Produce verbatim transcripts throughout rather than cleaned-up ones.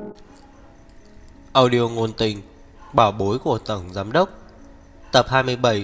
Audio ngôn tình Bảo bối của Tổng Giám Đốc, tập hai mươi bảy,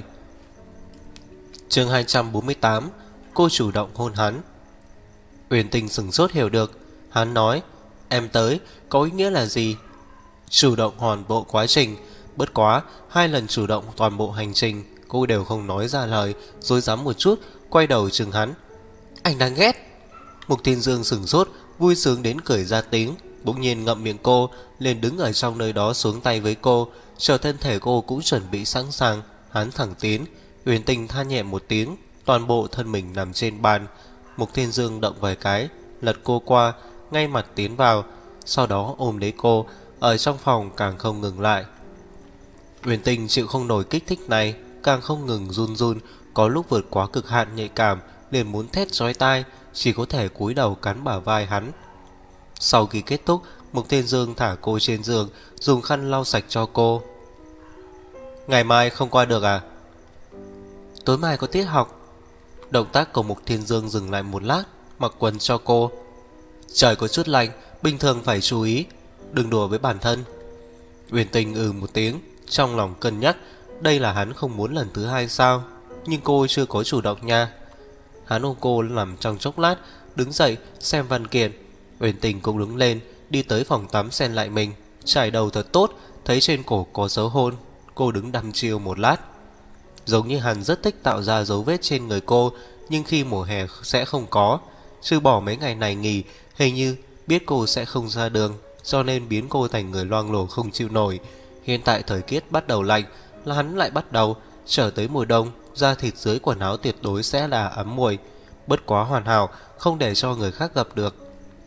chương hai trăm bốn mươi tám. Cô chủ động hôn hắn. Uyển Tình sửng sốt hiểu được. Hắn nói em tới có ý nghĩa là gì? Chủ động hoàn bộ quá trình. Bất quá hai lần chủ động toàn bộ hành trình, cô đều không nói ra lời, dối dám một chút, quay đầu chừng hắn. Anh đang ghét. Mục Thiên Dương sửng sốt, vui sướng đến cười ra tiếng. Bỗng nhiên ngậm miệng cô, liền đứng ở trong nơi đó xuống tay với cô, chờ thân thể cô cũng chuẩn bị sẵn sàng. Hắn thẳng tiến. Uyển Tình than nhẹ một tiếng, toàn bộ thân mình nằm trên bàn. Mục Thiên Dương động vài cái, lật cô qua, ngay mặt tiến vào, sau đó ôm lấy cô. Ở trong phòng càng không ngừng lại. Uyển Tình chịu không nổi kích thích này, càng không ngừng run run, có lúc vượt quá cực hạn nhạy cảm, liền muốn thét chói tai, chỉ có thể cúi đầu cắn bả vai hắn. Sau khi kết thúc, Mục Thiên Dương thả cô trên giường, dùng khăn lau sạch cho cô. Ngày mai không qua được à? Tối mai có tiết học. Động tác của Mục Thiên Dương dừng lại một lát, mặc quần cho cô. Trời có chút lạnh, bình thường phải chú ý, đừng đùa với bản thân. Uyển Tình ừ một tiếng, trong lòng cân nhắc, đây là hắn không muốn lần thứ hai sao? Nhưng cô chưa có chủ động nha. Hắn ôm cô nằm trong chốc lát, đứng dậy xem văn kiện. Uyển Tình cũng đứng lên, đi tới phòng tắm xen lại mình, trải đầu thật tốt, thấy trên cổ có dấu hôn. Cô đứng đăm chiêu một lát. Giống như hắn rất thích tạo ra dấu vết trên người cô, nhưng khi mùa hè sẽ không có. Trừ bỏ mấy ngày này nghỉ, hình như biết cô sẽ không ra đường, cho nên biến cô thành người loang lổ không chịu nổi. Hiện tại thời tiết bắt đầu lạnh, là hắn lại bắt đầu. Trở tới mùa đông, da thịt dưới quần áo tuyệt đối sẽ là ấm mùi, bất quá hoàn hảo, không để cho người khác gặp được.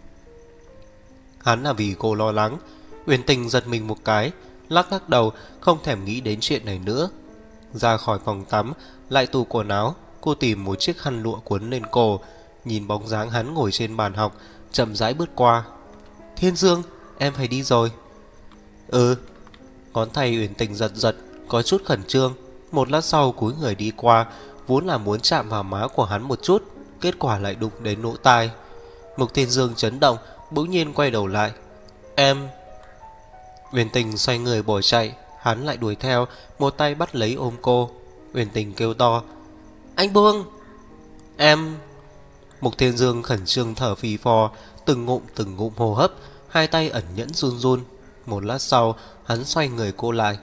Hắn là vì cô lo lắng. Uyển Tình giật mình một cái, lắc lắc đầu, không thèm nghĩ đến chuyện này nữa. Ra khỏi phòng tắm, lại tủ quần áo, cô tìm một chiếc khăn lụa cuốn lên cổ, nhìn bóng dáng hắn ngồi trên bàn học, chậm rãi bước qua. Thiên Dương, em phải đi rồi. Ừ. Ngón tay Uyển Tình giật giật, có chút khẩn trương. Một lát sau cúi người đi qua, vốn là muốn chạm vào má của hắn một chút, kết quả lại đụng đến lỗ tai. Mục Thiên Dương chấn động, bỗng nhiên quay đầu lại. Em... Uyển Tình xoay người bỏ chạy, hắn lại đuổi theo, một tay bắt lấy ôm cô. Uyển Tình kêu to, anh buông. Em... Mục Thiên Dương khẩn trương thở phì phò, từng ngụm từng ngụm hô hấp, hai tay ẩn nhẫn run run. Một lát sau, hắn xoay người cô lại.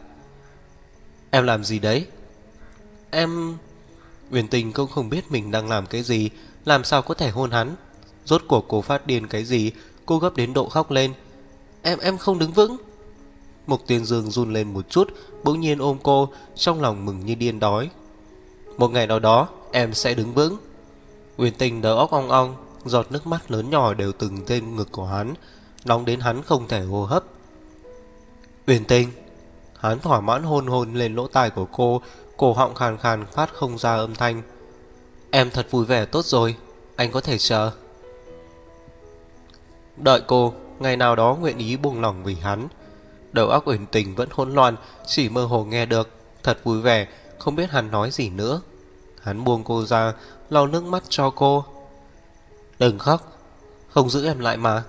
Em làm gì đấy? Em... Uyển Tình cũng không biết mình đang làm cái gì, làm sao có thể hôn hắn. Rốt cuộc cô phát điên cái gì, cô gấp đến độ khóc lên. Em em không đứng vững. Mục Thiên Dương run lên một chút, bỗng nhiên ôm cô, trong lòng mừng như điên đói. Một ngày nào đó em sẽ đứng vững. Uyển Tình đầu óc ong ong, giọt nước mắt lớn nhỏ đều từng trên ngực của hắn, nóng đến hắn không thể hô hấp. Uyển Tình. Hắn thỏa mãn hôn hôn lên lỗ tai của cô, cổ họng khàn khàn phát không ra âm thanh. Em thật vui vẻ tốt rồi, anh có thể chờ. Đợi cô, ngày nào đó nguyện ý buông lòng vì hắn. Đầu óc Uyển Tình vẫn hỗn loạn, chỉ mơ hồ nghe được, thật vui vẻ, không biết hắn nói gì nữa. Hắn buông cô ra, lau nước mắt cho cô. Đừng khóc, không giữ em lại mà.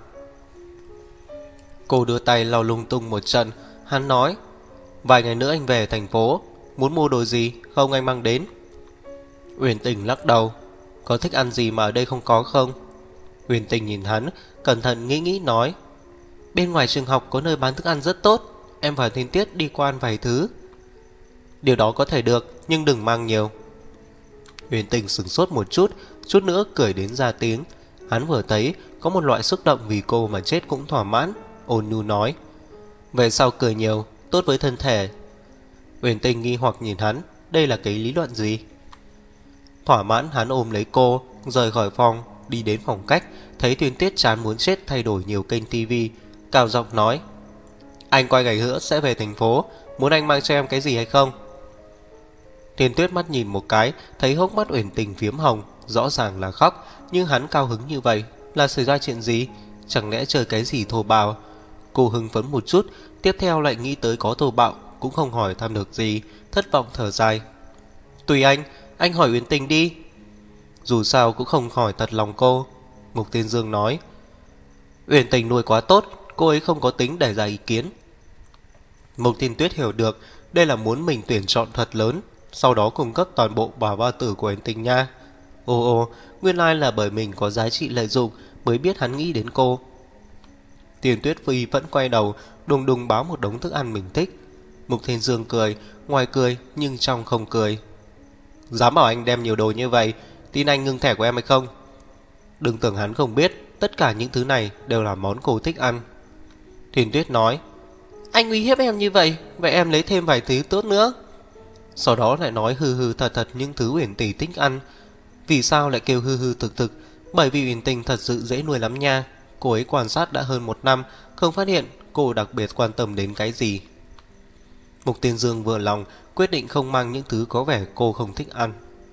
Cô đưa tay lau lung tung một trận. Hắn nói, vài ngày nữa anh về thành phố, muốn mua đồ gì không anh mang đến. Uyển Tình lắc đầu, có thích ăn gì mà ở đây không có không? Uyển Tình nhìn hắn, cẩn thận nghĩ nghĩ nói, bên ngoài trường học có nơi bán thức ăn rất tốt, em và Thiên Tiết đi qua ăn vài thứ. Điều đó có thể được, nhưng đừng mang nhiều. Uyển Tình sửng sốt một chút, chút nữa cười đến ra tiếng. Hắn vừa thấy có một loại xúc động vì cô mà chết cũng thỏa mãn, ôn nhu nói, về sau cười nhiều, tốt với thân thể. Uyển Tình nghi hoặc nhìn hắn, đây là cái lý luận gì? Thỏa mãn hắn ôm lấy cô, rời khỏi phòng, đi đến phòng khách, thấy Thiên Tiết chán muốn chết thay đổi nhiều kênh tivi, cao giọng nói, anh qua ngày nữa sẽ về thành phố, muốn anh mang cho em cái gì hay không? Thiên Tuyết mắt nhìn một cái, thấy hốc mắt Uyển Tình phiếm hồng, rõ ràng là khóc, nhưng hắn cao hứng như vậy là xảy ra chuyện gì? Chẳng lẽ chơi cái gì thô bạo? Cô hưng phấn một chút, tiếp theo lại nghĩ tới có thô bạo, cũng không hỏi thăm được gì, thất vọng thở dài. Tùy anh, anh hỏi Uyển Tình đi. Dù sao cũng không hỏi thật lòng cô. Mục Thiên Dương nói, Uyển Tình nuôi quá tốt, cô ấy không có tính để ra ý kiến. Mục Thiên Tuyết hiểu được đây là muốn mình tuyển chọn thật lớn, sau đó cung cấp toàn bộ bảo bao tử của Uyển Tình nha. Ồ ồ, nguyên lai là bởi mình có giá trị lợi dụng mới biết hắn nghĩ đến cô. Tiền Tuyết Phi vẫn quay đầu, đùng đùng báo một đống thức ăn mình thích. Mục Thiên Dương cười, ngoài cười nhưng trong không cười. Dám bảo anh đem nhiều đồ như vậy, tin anh ngưng thẻ của em hay không? Đừng tưởng hắn không biết, tất cả những thứ này đều là món cô thích ăn. Thiền Tuyết nói, anh uy hiếp em như vậy, vậy em lấy thêm vài thứ tốt nữa. Sau đó lại nói hư hư thật thật những thứ Uyển Tỷ thích ăn. Vì sao lại kêu hư hư thực thực? Bởi vì Uyển Tình thật sự dễ nuôi lắm nha. Cô ấy quan sát đã hơn một năm, không phát hiện cô đặc biệt quan tâm đến cái gì. Mục Tiên Dương vừa lòng, quyết định không mang những thứ có vẻ cô không thích ăn.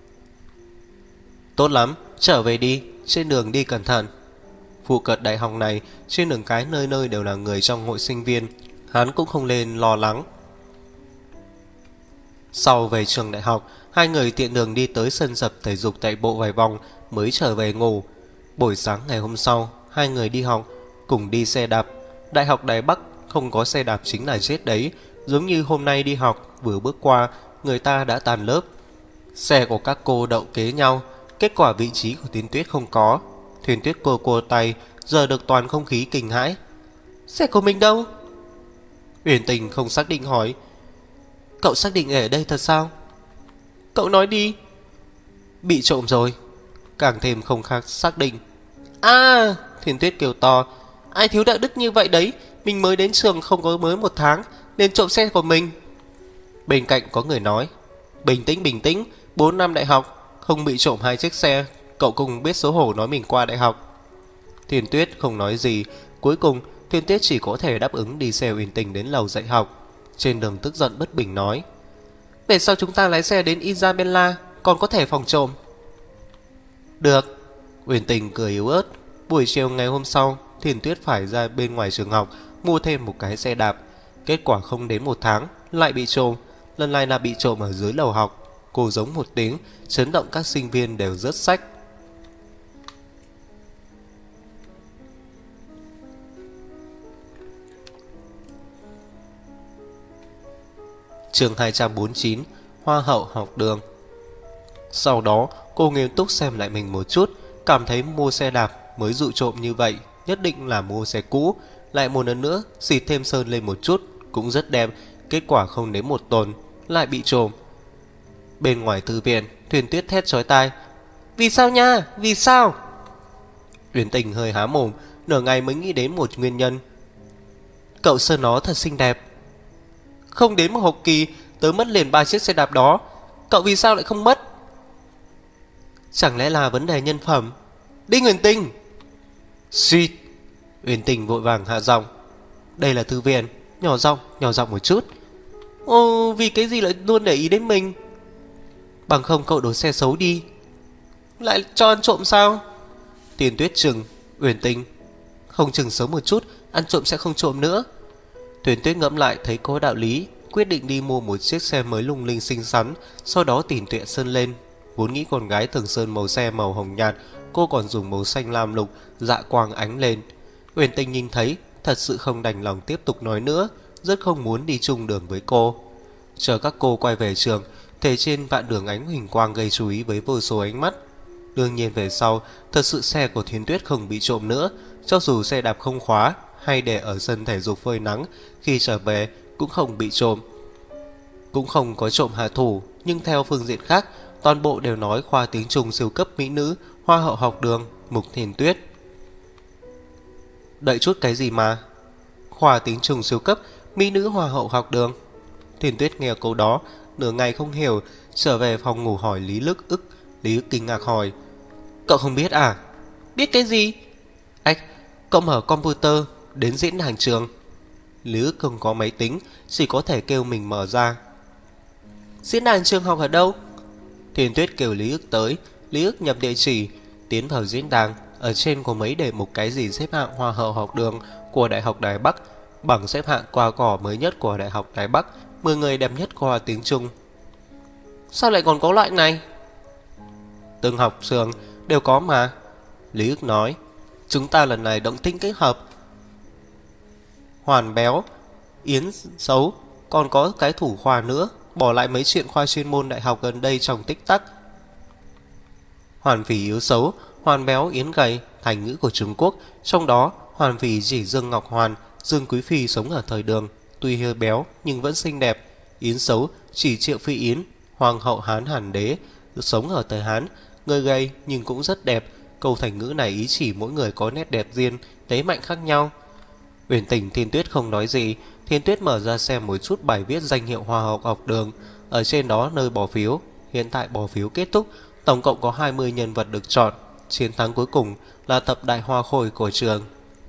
Tốt lắm, trở về đi, trên đường đi cẩn thận. Phụ cận đại học này, trên đường cái nơi nơi đều là người trong hội sinh viên, hắn cũng không lên lo lắng. Sau về trường đại học, hai người tiện đường đi tới sân tập thể dục chạy bộ vài vòng mới trở về ngủ. Buổi sáng ngày hôm sau, hai người đi học, cùng đi xe đạp. Đại học Đài Bắc không có xe đạp chính là chết đấy. Giống như hôm nay đi học, vừa bước qua, người ta đã tàn lớp. Xe của các cô đậu kế nhau, kết quả vị trí của Thiên Tuyết không có. Thiên Tuyết cô cô tay, giờ được toàn không khí kinh hãi. Xe của mình đâu? Uyển Tình không xác định hỏi, cậu xác định ở đây thật sao? Cậu nói đi. Bị trộm rồi. Càng thêm không khác xác định. À, Thiên Tuyết kêu to, ai thiếu đạo đức như vậy đấy, mình mới đến trường không có mới một tháng nên trộm xe của mình. Bên cạnh có người nói, bình tĩnh bình tĩnh, bốn năm đại học không bị trộm hai chiếc xe, cậu cũng biết xấu hổ nói mình qua đại học. Thiên Tuyết không nói gì. Cuối cùng Thiên Tuyết chỉ có thể đáp ứng đi xe Uyển Tình đến lầu dạy học. Trên đường tức giận bất bình nói, về sau chúng ta lái xe đến Isabella, còn có thể phòng trộm. Được. Uyển Tình cười yếu ớt. Buổi chiều ngày hôm sau, Thiên Tuyết phải ra bên ngoài trường học mua thêm một cái xe đạp. Kết quả không đến một tháng lại bị trộm. Lần này là bị trộm ở dưới lầu học. Cô giống một tiếng, chấn động các sinh viên đều rớt sách. Chương hai trăm bốn mươi chín, Hoa hậu học đường. Sau đó cô nghiêm túc xem lại mình một chút, cảm thấy mua xe đạp mới dụ trộm như vậy nhất định là mua xe cũ. Lại một lần nữa xịt thêm sơn lên một chút, cũng rất đẹp. Kết quả không đến một tuần lại bị trộm. Bên ngoài thư viện, Thuyền Tuyết thét chói tai, vì sao nha, vì sao? Uyển Tình hơi há mồm, nửa ngày mới nghĩ đến một nguyên nhân. Cậu sơn nó thật xinh đẹp. Không đến một học kỳ tớ mất liền ba chiếc xe đạp đó, cậu vì sao lại không mất? Chẳng lẽ là vấn đề nhân phẩm? Đinh Uyển Tình! Suýt! Uyển Tình vội vàng hạ giọng, đây là thư viện, nhỏ giọng, nhỏ giọng một chút. Ồ, vì cái gì lại luôn để ý đến mình? Bằng không cậu đổ xe xấu đi. Lại cho ăn trộm sao? Tiền Tuyết chừng Uyển Tình, không chừng sớm một chút, ăn trộm sẽ không trộm nữa. Tuyển Tuyết ngẫm lại thấy có đạo lý, quyết định đi mua một chiếc xe mới lung linh xinh xắn, sau đó tỉn tuệ sơn lên. Vốn nghĩ con gái thường sơn màu xe màu hồng nhạt, cô còn dùng màu xanh lam lục, dạ quang ánh lên. Uyển Tình nhìn thấy, thật sự không đành lòng tiếp tục nói nữa, rất không muốn đi chung đường với cô. Chờ các cô quay về trường, thể trên vạn đường ánh huỳnh quang gây chú ý với vô số ánh mắt. Đương nhiên về sau, thật sự xe của Thiên Tuyết không bị trộm nữa, cho dù xe đạp không khóa hay để ở sân thể dục phơi nắng, khi trở về cũng không bị trộm. Cũng không có trộm hạ thủ, nhưng theo phương diện khác, toàn bộ đều nói khoa tiếng Trung siêu cấp mỹ nữ, hoa hậu học đường, Mục Thiên Tuyết. Đợi chút cái gì mà? Khoa tiếng Trung siêu cấp mỹ nữ hoa hậu học đường. Thiên Tuyết nghe câu đó, nửa ngày không hiểu, trở về phòng ngủ hỏi Lý Lức ức. Lý Ức kinh ngạc hỏi, cậu không biết à? Biết cái gì? Ách, cậu mở computer đến diễn đàn trường. Lý Ức không có máy tính, chỉ có thể kêu mình mở ra. Diễn đàn trường học ở đâu? Thiên Tuyết kêu Lý Ức tới. Lý Ức nhập địa chỉ, tiến vào diễn đàn. Ở trên có mấy đề mục cái gì xếp hạng hoa hậu học đường của Đại học Đài Bắc, bằng xếp hạng qua cỏ mới nhất của Đại học Đài Bắc, mười người đẹp nhất khoa tiếng Trung. Sao lại còn có loại này? Từng học trường đều có mà. Lý Ức nói, chúng ta lần này động tĩnh kết hợp. Hoàn béo, Yến xấu, còn có cái thủ khoa nữa, bỏ lại mấy chuyện khoa chuyên môn đại học gần đây trong tích tắc. Hoàn phì yếu xấu, hoàn béo, Yến gầy, thành ngữ của Trung Quốc. Trong đó, hoàn phì chỉ Dương Ngọc Hoàn, Dương Quý Phi sống ở thời Đường, tuy hơi béo nhưng vẫn xinh đẹp. Yến xấu chỉ Triệu Phi Yến, Hoàng hậu Hán Hàn Đế, sống ở thời Hán, người gầy nhưng cũng rất đẹp. Câu thành ngữ này ý chỉ mỗi người có nét đẹp riêng, thế mạnh khác nhau. Uyển Tình, Thiên Tuyết không nói gì. Thiên Tuyết mở ra xem một chút bài viết danh hiệu Hoa hậu học đường. Ở trên đó nơi bỏ phiếu. Hiện tại bỏ phiếu kết thúc, tổng cộng có hai mươi nhân vật được chọn. Chiến thắng cuối cùng là tập đại hoa khôi của trường.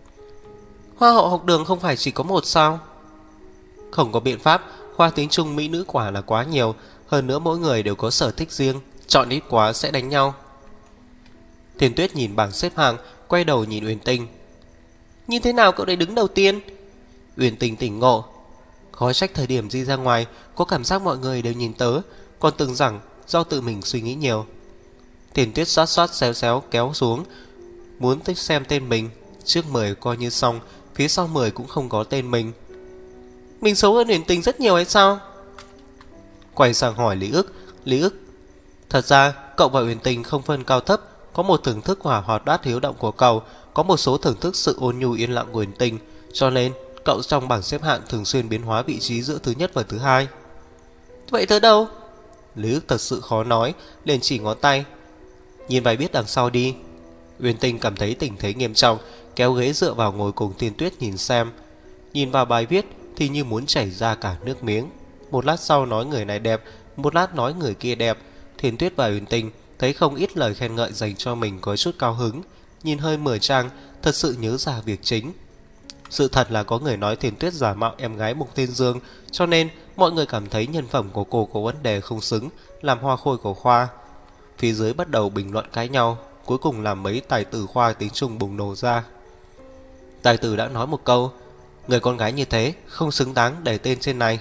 Hoa hậu học đường không phải chỉ có một sao? Không có biện pháp, khoa tiếng Trung mỹ nữ quả là quá nhiều. Hơn nữa mỗi người đều có sở thích riêng, chọn ít quá sẽ đánh nhau. Thiên Tuyết nhìn bảng xếp hạng, quay đầu nhìn Uyển Tình. Như thế nào cậu đấy đứng đầu tiên? Uyển Tình tỉnh ngộ. Khó trách thời điểm đi ra ngoài, có cảm giác mọi người đều nhìn tớ, còn tưởng rằng do tự mình suy nghĩ nhiều. Thiên Tuyết xoát xoát xéo xéo kéo xuống, muốn tích xem tên mình. Trước mười coi như xong, phía sau mười cũng không có tên mình. Mình xấu hơn Uyển Tình rất nhiều hay sao? Quay sang hỏi Lý Ức. Lý Ức, thật ra cậu và Uyển Tình không phân cao thấp. Có một thưởng thức hỏa hoạt bát hiếu động của cậu, có một số thưởng thức sự ôn nhu yên lặng của Uyển Tình, cho nên cậu trong bảng xếp hạng thường xuyên biến hóa vị trí giữa thứ nhất và thứ hai. Vậy tớ đâu? Lý Ức thật sự khó nói, liền chỉ ngón tay. Nhìn bài viết đằng sau đi. Uyển Tình cảm thấy tình thế nghiêm trọng, kéo ghế dựa vào ngồi cùng Thiên Tuyết nhìn xem. Nhìn vào bài viết thì như muốn chảy ra cả nước miếng. Một lát sau nói người này đẹp, một lát nói người kia đẹp. Thiên Tuyết và Uyển Tình thấy không ít lời khen ngợi dành cho mình có chút cao hứng. Nhìn hơi mở trang, thật sự nhớ ra việc chính. Sự thật là có người nói Thiên Tuyết giả mạo em gái Mục Thiên Dương, cho nên mọi người cảm thấy nhân phẩm của cô có vấn đề không xứng làm hoa khôi của khoa. Phía dưới bắt đầu bình luận cãi nhau, cuối cùng làm mấy tài tử khoa tiếng Trung bùng nổ ra. Tài tử đã nói một câu, người con gái như thế không xứng đáng để tên trên này.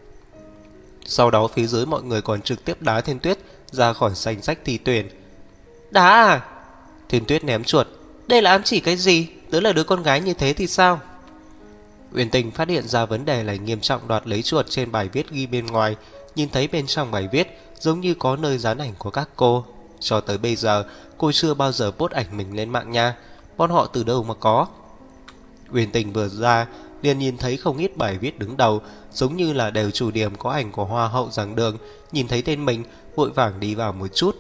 Sau đó phía dưới mọi người còn trực tiếp đá Thiên Tuyết ra khỏi danh sách thi tuyển. Đá à? Thiên Tuyết ném chuột. Đây là ám chỉ cái gì? Tớ là đứa con gái như thế thì sao? Uyển Tình phát hiện ra vấn đề này nghiêm trọng, đoạt lấy chuột trên bài viết ghi bên ngoài. Nhìn thấy bên trong bài viết giống như có nơi dán ảnh của các cô. Cho tới bây giờ cô chưa bao giờ post ảnh mình lên mạng nha. Bọn họ từ đâu mà có? Uyển Tình vừa ra liền nhìn thấy không ít bài viết đứng đầu, giống như là đều chủ điểm có ảnh của Hoa hậu giảng đường. Nhìn thấy tên mình vội vàng đi vào một chút.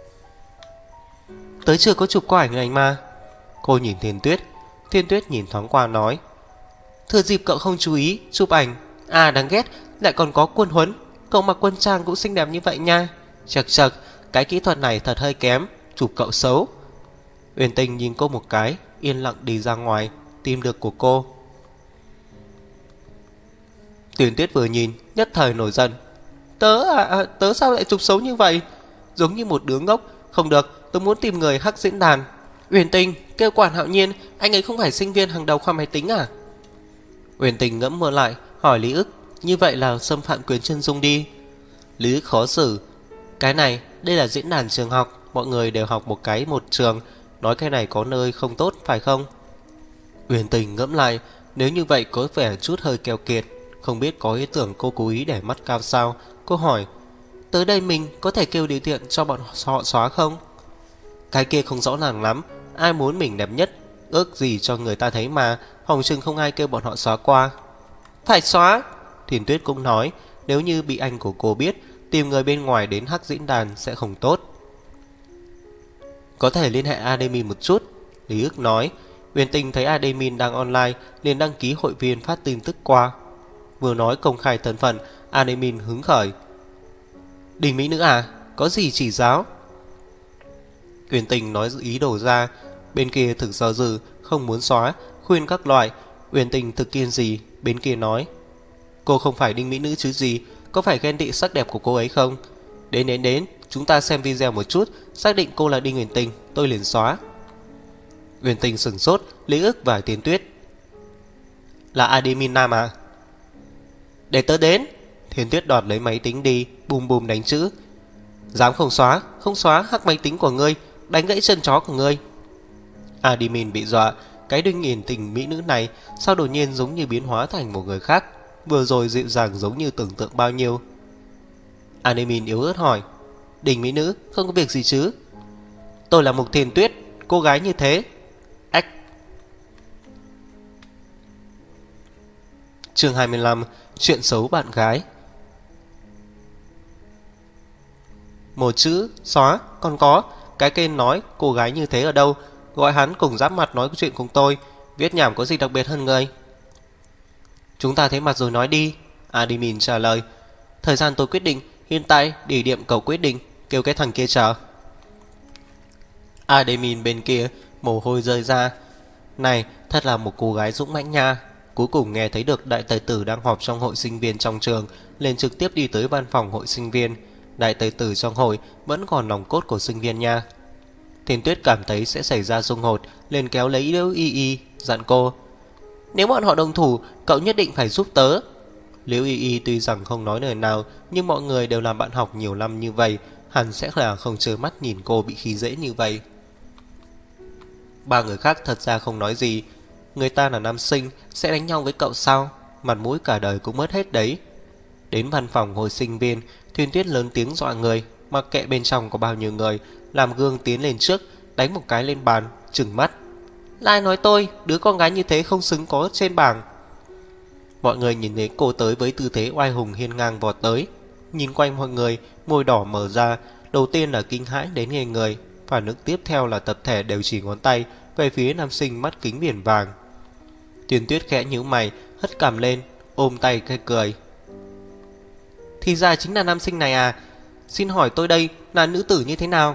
Tớ chưa có chụp qua ảnh này mà. Cô nhìn Thiên Tuyết. Thiên Tuyết nhìn thoáng qua nói, thừa dịp cậu không chú ý chụp ảnh. À đáng ghét, lại còn có quân huấn. Cậu mặc quân trang cũng xinh đẹp như vậy nha. Chật chật, cái kỹ thuật này thật hơi kém, chụp cậu xấu. Uyển Tình nhìn cô một cái, yên lặng đi ra ngoài tìm được của cô. Thiên Tuyết vừa nhìn nhất thời nổi giận. Tớ à, à tớ sao lại chụp xấu như vậy? Giống như một đứa ngốc. Không được, tôi muốn tìm người hack diễn đàn. Uyển Tình, kêu quản Hạo Nhiên, anh ấy không phải sinh viên hàng đầu khoa máy tính à? Uyển Tình ngẫm mơ lại, hỏi Lý Ức, như vậy là xâm phạm quyền chân dung đi. Lý Ức khó xử. Cái này, đây là diễn đàn trường học, mọi người đều học một cái một trường, nói cái này có nơi không tốt phải không? Uyển Tình ngẫm lại, nếu như vậy có vẻ chút hơi keo kiệt. Không biết có ý tưởng cô cố ý để mắt cao sao. Cô hỏi, tới đây mình có thể kêu điều kiện cho bọn họ xóa không? Cái kia không rõ ràng lắm. Ai muốn mình đẹp nhất, ước gì cho người ta thấy mà. Hồng chừng không ai kêu bọn họ xóa qua. Phải xóa. Thiên Tuyết cũng nói, nếu như bị anh của cô biết, tìm người bên ngoài đến hack diễn đàn sẽ không tốt. Có thể liên hệ admin một chút. Lý Ức nói. Uyển Tình thấy admin đang online liền đăng ký hội viên phát tin tức qua. Vừa nói công khai thân phận, admin hứng khởi. Đình mỹ nữ à, có gì chỉ giáo? Uyển Tình nói ý đồ ra. Bên kia thực do dự, không muốn xóa, khuyên các loại. Uyển Tình thực kiên gì. Bên kia nói, cô không phải đinh mỹ nữ chứ gì, có phải ghen tị sắc đẹp của cô ấy không? Đến đến đến, chúng ta xem video một chút, xác định cô là Đinh Uyển Tình, tôi liền xóa. Uyển Tình sửng sốt, Lý Ức và Thiên Tuyết. Là admin nam à? Để tớ đến. Thiên Tuyết đoạt lấy máy tính đi, bùm bùm đánh chữ. Dám không xóa, không xóa hack máy tính của ngươi, đánh gãy chân chó của ngươi. Admin bị dọa, cái đinh nhìn tình mỹ nữ này sao đột nhiên giống như biến hóa thành một người khác, vừa rồi dịu dàng giống như tưởng tượng bao nhiêu. Anemin yếu ớt hỏi, Đình mỹ nữ, không có việc gì chứ? Tôi là Mục Thiên Tuyết, cô gái như thế. Ách. Chương hai mươi lăm. Chuyện xấu bạn gái. Một chữ, xóa, còn có. Cái kênh nói cô gái như thế ở đâu? Gọi hắn cùng giáp mặt nói chuyện cùng tôi. Viết nhảm có gì đặc biệt hơn người? Chúng ta thấy mặt rồi nói đi. Admin trả lời. Thời gian tôi quyết định. Hiện tại địa điểm cầu quyết định. Kêu cái thằng kia chờ. Admin bên kia mồ hôi rơi ra. Này thật là một cô gái dũng mãnh nha. Cuối cùng nghe thấy được đại tài tử đang họp trong hội sinh viên trong trường, liền trực tiếp đi tới văn phòng hội sinh viên. Đại tài tử trong hội vẫn còn nòng cốt của sinh viên nha. Thiên Tuyết cảm thấy sẽ xảy ra xung đột, liền kéo lấy Liễu Y Y, dặn cô, nếu bọn họ đồng thủ, cậu nhất định phải giúp tớ. Liễu Y Y tuy rằng không nói lời nào, nhưng mọi người đều làm bạn học nhiều năm như vậy, hẳn sẽ là không trơ mắt nhìn cô bị khi dễ như vậy. Ba người khác thật ra không nói gì. Người ta là nam sinh, sẽ đánh nhau với cậu sao? Mặt mũi cả đời cũng mất hết đấy. Đến văn phòng hội sinh viên, Thiên Tuyết lớn tiếng dọa người, mặc kệ bên trong có bao nhiêu người, làm gương tiến lên trước, đánh một cái lên bàn, trừng mắt. Lai nói tôi, đứa con gái như thế không xứng có trên bảng. Mọi người nhìn thấy cô tới với tư thế oai hùng hiên ngang vọt tới. Nhìn quanh mọi người, môi đỏ mở ra. Đầu tiên là kinh hãi đến nghề người. Phản ứng tiếp theo là tập thể đều chỉ ngón tay về phía nam sinh mắt kính viền vàng. Thiên Tuyết khẽ nhíu mày, hất cằm lên, ôm tay cây cười. Thì ra chính là nam sinh này à? Xin hỏi tôi đây là nữ tử như thế nào?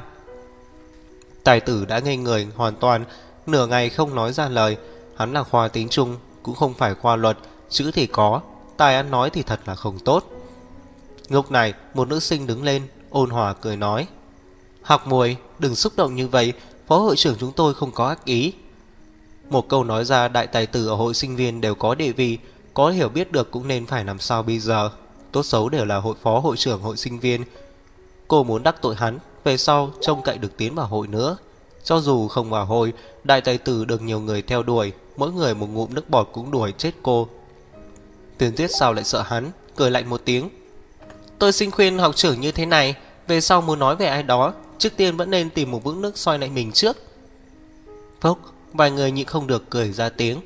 Tài tử đã ngây người hoàn toàn, nửa ngày không nói ra lời. Hắn là khoa tiếng Trung, cũng không phải khoa luật. Chữ thì có, tài ăn nói thì thật là không tốt. Lúc này một nữ sinh đứng lên, ôn hòa cười nói, Học Muội, đừng xúc động như vậy, phó hội trưởng chúng tôi không có ác ý. Một câu nói ra, đại tài tử ở hội sinh viên đều có địa vị, có hiểu biết được cũng nên phải làm sao bây giờ. Tốt xấu đều là hội phó hội trưởng hội sinh viên. Cô muốn đắc tội hắn, về sau trông cậy được tiến vào hội nữa. Cho dù không vào hội, đại tài tử được nhiều người theo đuổi, mỗi người một ngụm nước bọt cũng đuổi chết cô. Thiên Tuyết sao lại sợ hắn, cười lạnh một tiếng. Tôi xin khuyên học trưởng như thế này, về sau muốn nói về ai đó, trước tiên vẫn nên tìm một vũng nước soi lại mình trước. Phốc, vài người nhịn không được cười ra tiếng.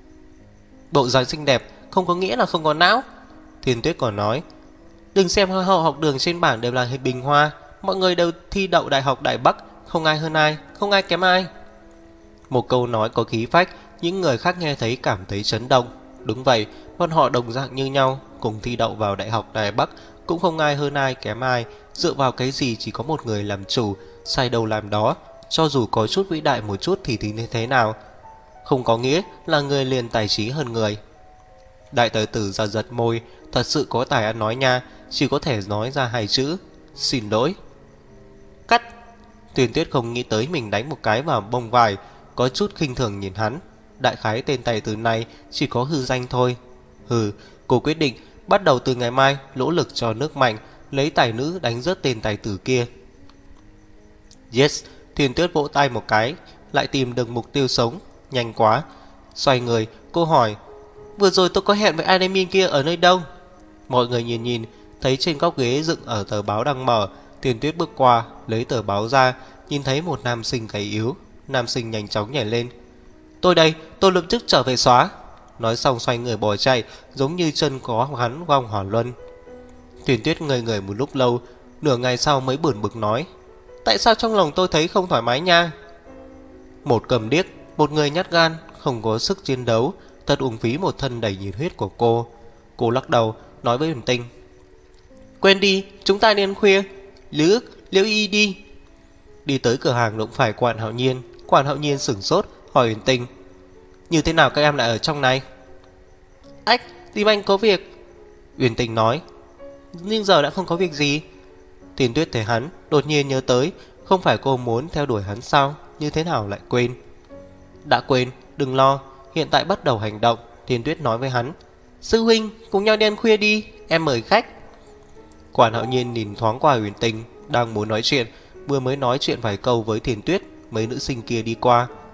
Bộ dáng xinh đẹp không có nghĩa là không có não. Thiên Tuyết còn nói, đừng xem hoa hậu học đường trên bảng đều là hình bình hoa, mọi người đều thi đậu đại học Đại Bắc, không ai hơn ai, không ai kém ai. Một câu nói có khí phách, những người khác nghe thấy cảm thấy chấn động. Đúng vậy, bọn họ đồng dạng như nhau, cùng thi đậu vào đại học Đài Bắc, cũng không ai hơn ai kém ai. Dựa vào cái gì chỉ có một người làm chủ, sai đầu làm đó. Cho dù có chút vĩ đại một chút thì thì thế nào, không có nghĩa là người liền tài trí hơn người. Đại tài tử giật giật môi, thật sự có tài ăn nói nha, chỉ có thể nói ra hai chữ, xin lỗi. Cắt. Thiên Tuyết không nghĩ tới mình đánh một cái vào bông vải, có chút khinh thường nhìn hắn. Đại khái tên tài tử này chỉ có hư danh thôi. Hừ, cô quyết định bắt đầu từ ngày mai nỗ lực cho nước mạnh, lấy tài nữ đánh rớt tên tài tử kia. Yes. Thiên Tuyết vỗ tay một cái, lại tìm được mục tiêu sống. Nhanh quá. Xoay người, cô hỏi, vừa rồi tôi có hẹn với admin kia ở nơi đâu? Mọi người nhìn nhìn, thấy trên góc ghế dựng ở tờ báo đang mở. Thiên Tuyết bước qua, lấy tờ báo ra, nhìn thấy một nam sinh gầy yếu. Nam sinh nhanh chóng nhảy lên. Tôi đây, tôi lập tức trở về xóa. Nói xong xoay người bỏ chạy, giống như chân có hắn vong hỏa luân. Thiên Tuyết ngây người một lúc lâu, nửa ngày sau mới bửn bực nói, tại sao trong lòng tôi thấy không thoải mái nha? Một cầm điếc, một người nhát gan, không có sức chiến đấu, thật uổng phí một thân đầy nhiệt huyết của cô. Cô lắc đầu, nói với bình tinh, quên đi, chúng ta đi ăn khuya. Liễu, Liễu Y đi. Đi tới cửa hàng đụng phải Quản Hạo Nhiên. Quản Hạo Nhiên sửng sốt, hỏi Huyền Tinh, như thế nào các em lại ở trong này? Ách, tìm anh có việc. Huyền Tinh nói, nhưng giờ đã không có việc gì. Thiên Tuyết thấy hắn, đột nhiên nhớ tới, không phải cô muốn theo đuổi hắn sao, như thế nào lại quên? Đã quên, đừng lo, hiện tại bắt đầu hành động. Thiên Tuyết nói với hắn, sư huynh, cùng nhau đi ăn khuya đi, em mời khách. Quản Hạo Nhiên nhìn thoáng qua Huyền Tinh, đang muốn nói chuyện, vừa mới nói chuyện vài câu với Thiên Tuyết, mấy nữ sinh kia đi qua.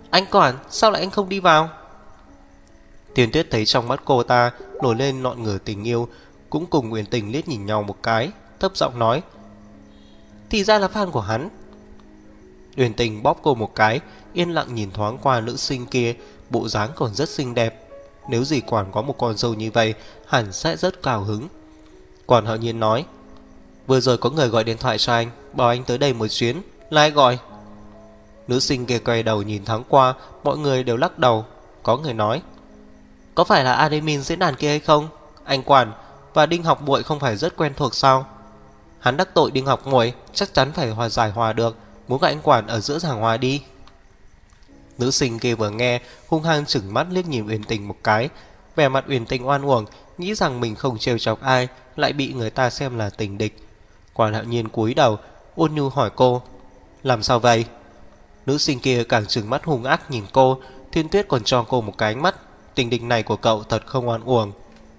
Anh Quản, sao lại anh không đi vào? Thiên Tuyết thấy trong mắt cô ta nổi lên ngọn lửa tình yêu, cũng cùng Uyển Tình liếc nhìn nhau một cái, thấp giọng nói: Thì ra là fan của hắn. Uyển Tình bóp cô một cái, yên lặng nhìn thoáng qua nữ sinh kia, bộ dáng còn rất xinh đẹp. Nếu dì Quản có một con dâu như vậy, hẳn sẽ rất cao hứng. Quản Hạo Nhiên nói: Vừa rồi có người gọi điện thoại cho anh, bảo anh tới đây một chuyến. Là ai gọi? Nữ sinh kia quay đầu nhìn thoáng qua, mọi người đều lắc đầu. Có người nói: Có phải là admin diễn đàn kia hay không? Anh Quản và Đinh Học Muội không phải rất quen thuộc sao? Hắn đắc tội Đinh Học Muội, chắc chắn phải hòa giải hòa được, muốn gặp anh Quản ở giữa giảng hòa đi. Nữ sinh kia vừa nghe, hung hăng chừng mắt liếc nhìn Uyển Tình một cái, vẻ mặt Uyển Tình oan uổng, nghĩ rằng mình không trêu chọc ai, lại bị người ta xem là tình địch. Quản Hạo Nhiên cúi đầu, ôn nhu hỏi cô: Làm sao vậy? Nữ sinh kia càng trừng mắt hung ác nhìn cô. Thiên Tuyết còn cho cô một cái ánh mắt: Tình địch này của cậu thật không oan uổng.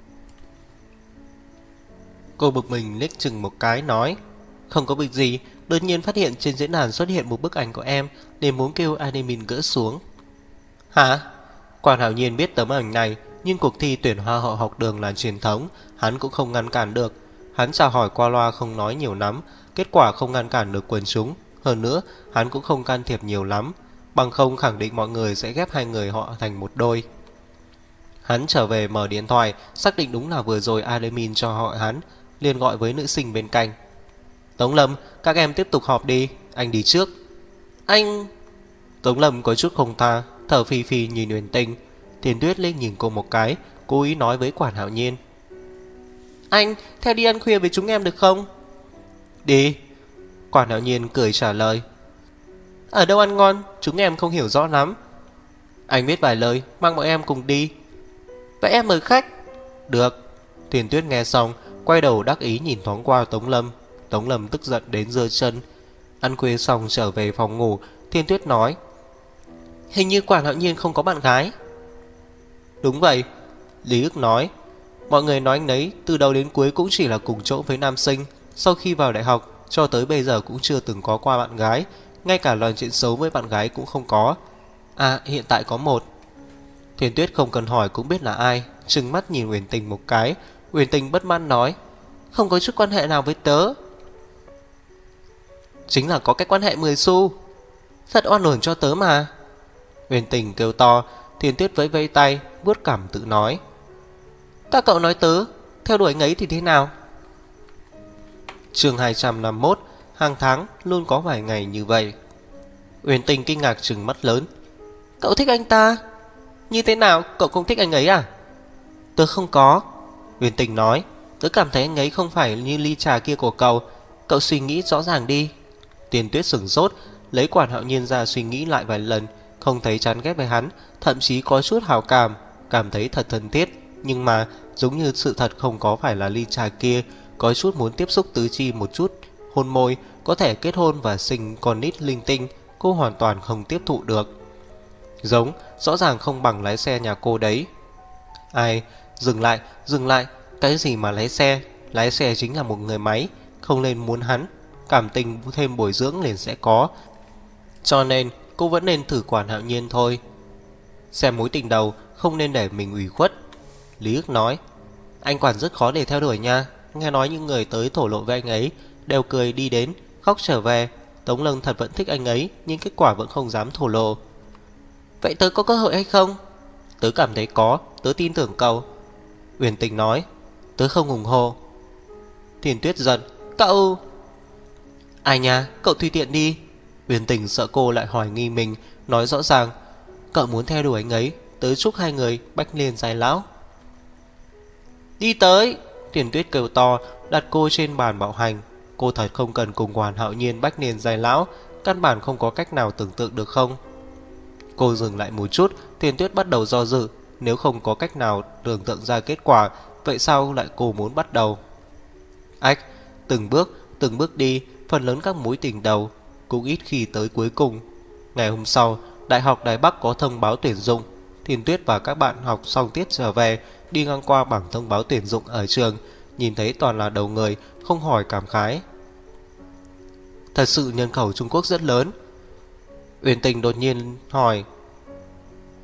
Cô bực mình liếc chừng một cái nói: Không có việc gì, đột nhiên phát hiện trên diễn đàn xuất hiện một bức ảnh của em, nên muốn kêu admin gỡ xuống. Hả? Quản Hạo Nhiên biết tấm ảnh này, nhưng cuộc thi tuyển hoa hậu học đường là truyền thống, hắn cũng không ngăn cản được. Hắn chào hỏi qua loa không nói nhiều lắm, kết quả không ngăn cản được quần chúng. Hơn nữa, hắn cũng không can thiệp nhiều lắm, bằng không khẳng định mọi người sẽ ghép hai người họ thành một đôi. Hắn trở về mở điện thoại, xác định đúng là vừa rồi admin cho họ hắn, liền gọi với nữ sinh bên cạnh: Tống Lâm, các em tiếp tục họp đi, anh đi trước. Anh... Tống Lâm có chút không tha, thở phì phì nhìn Uyển Tình. Thiên Tuyết lên nhìn cô một cái, cố ý nói với Quản Hạo Nhiên: Anh, theo đi ăn khuya với chúng em được không? Đi. Quản Hạo Nhiên cười trả lời: Ở đâu ăn ngon, chúng em không hiểu rõ lắm. Anh biết vài lời, mang bọn em cùng đi. Vậy em mời khách. Được. Thiên Tuyết nghe xong, quay đầu đắc ý nhìn thoáng qua Tống Lâm. Tống Lâm tức giận đến giơ chân. Ăn khuya xong trở về phòng ngủ, Thiên Tuyết nói: Hình như Quản Hạo Nhiên không có bạn gái. Đúng vậy, Lý Ức nói. Mọi người nói anh ấy từ đầu đến cuối cũng chỉ là cùng chỗ với nam sinh. Sau khi vào đại học, cho tới bây giờ cũng chưa từng có qua bạn gái. Ngay cả lời chuyện xấu với bạn gái cũng không có. À, hiện tại có một. Thiên Tuyết không cần hỏi cũng biết là ai, trừng mắt nhìn Uyển Tình một cái. Uyển Tình bất mãn nói: Không có chút quan hệ nào với tớ. Chính là có cái quan hệ mười xu. Thật oan uổng cho tớ mà. Uyển Tình kêu to. Thiên Tuyết vẫy vẫy tay, vuốt cằm tự nói: Các cậu nói tớ theo đuổi anh ấy thì thế nào? Chương hai trăm năm mươi mốt. Hàng tháng luôn có vài ngày như vậy. Uyển Tình kinh ngạc trừng mắt lớn: Cậu thích anh ta? Như thế nào, cậu không thích anh ấy à? Tớ không có. Uyển Tình nói: Tớ cảm thấy anh ấy không phải như ly trà kia của cậu. Cậu suy nghĩ rõ ràng đi. Thiên Tuyết sửng sốt, lấy Quản Hạo Nhiên ra suy nghĩ lại vài lần, không thấy chán ghét với hắn, thậm chí có chút hảo cảm, cảm thấy thật thân thiết. Nhưng mà giống như sự thật không có phải là ly trà kia, có chút muốn tiếp xúc tứ chi một chút, hôn môi, có thể kết hôn và sinh con nít linh tinh, cô hoàn toàn không tiếp thụ được. Giống, rõ ràng không bằng lái xe nhà cô đấy. Ai, dừng lại, dừng lại, cái gì mà lái xe, lái xe chính là một người máy, không nên muốn hắn, cảm tình thêm bồi dưỡng liền sẽ có. Cho nên cô vẫn nên thử Quản Hạo Nhiên thôi. Xem mối tình đầu, không nên để mình ủy khuất. Lý Ức nói: Anh Quản rất khó để theo đuổi nha. Nghe nói những người tới thổ lộ với anh ấy đều cười đi đến, khóc trở về. Tống Lâm thật vẫn thích anh ấy, nhưng kết quả vẫn không dám thổ lộ. Vậy tớ có cơ hội hay không? Tớ cảm thấy có, tớ tin tưởng cậu. Uyển Tình nói: Tớ không ủng hộ. Thiên Tuyết giận: Cậu... Ai nha, cậu tùy tiện đi. Uyển Tình sợ cô lại hoài nghi mình, nói rõ ràng: Cậu muốn theo đuổi anh ấy, tớ chúc hai người bách niên dài lão. Đi tới. Thiên Tuyết kêu to, đặt cô trên bàn bạo hành. Cô thật không cần cùng Quản Hạo Nhiên bách niên dài lão, căn bản không có cách nào tưởng tượng được không? Cô dừng lại một chút. Thiên Tuyết bắt đầu do dự. Nếu không có cách nào tưởng tượng ra kết quả, vậy sao lại cô muốn bắt đầu? Ách, từng bước, từng bước đi. Phần lớn các mối tình đầu cũng ít khi tới cuối cùng. Ngày hôm sau, Đại học Đài Bắc có thông báo tuyển dụng. Thiên Tuyết và các bạn học xong tiết trở về, đi ngang qua bảng thông báo tuyển dụng ở trường, nhìn thấy toàn là đầu người, không hỏi cảm khái: Thật sự nhân khẩu Trung Quốc rất lớn. Uyển Tình đột nhiên hỏi: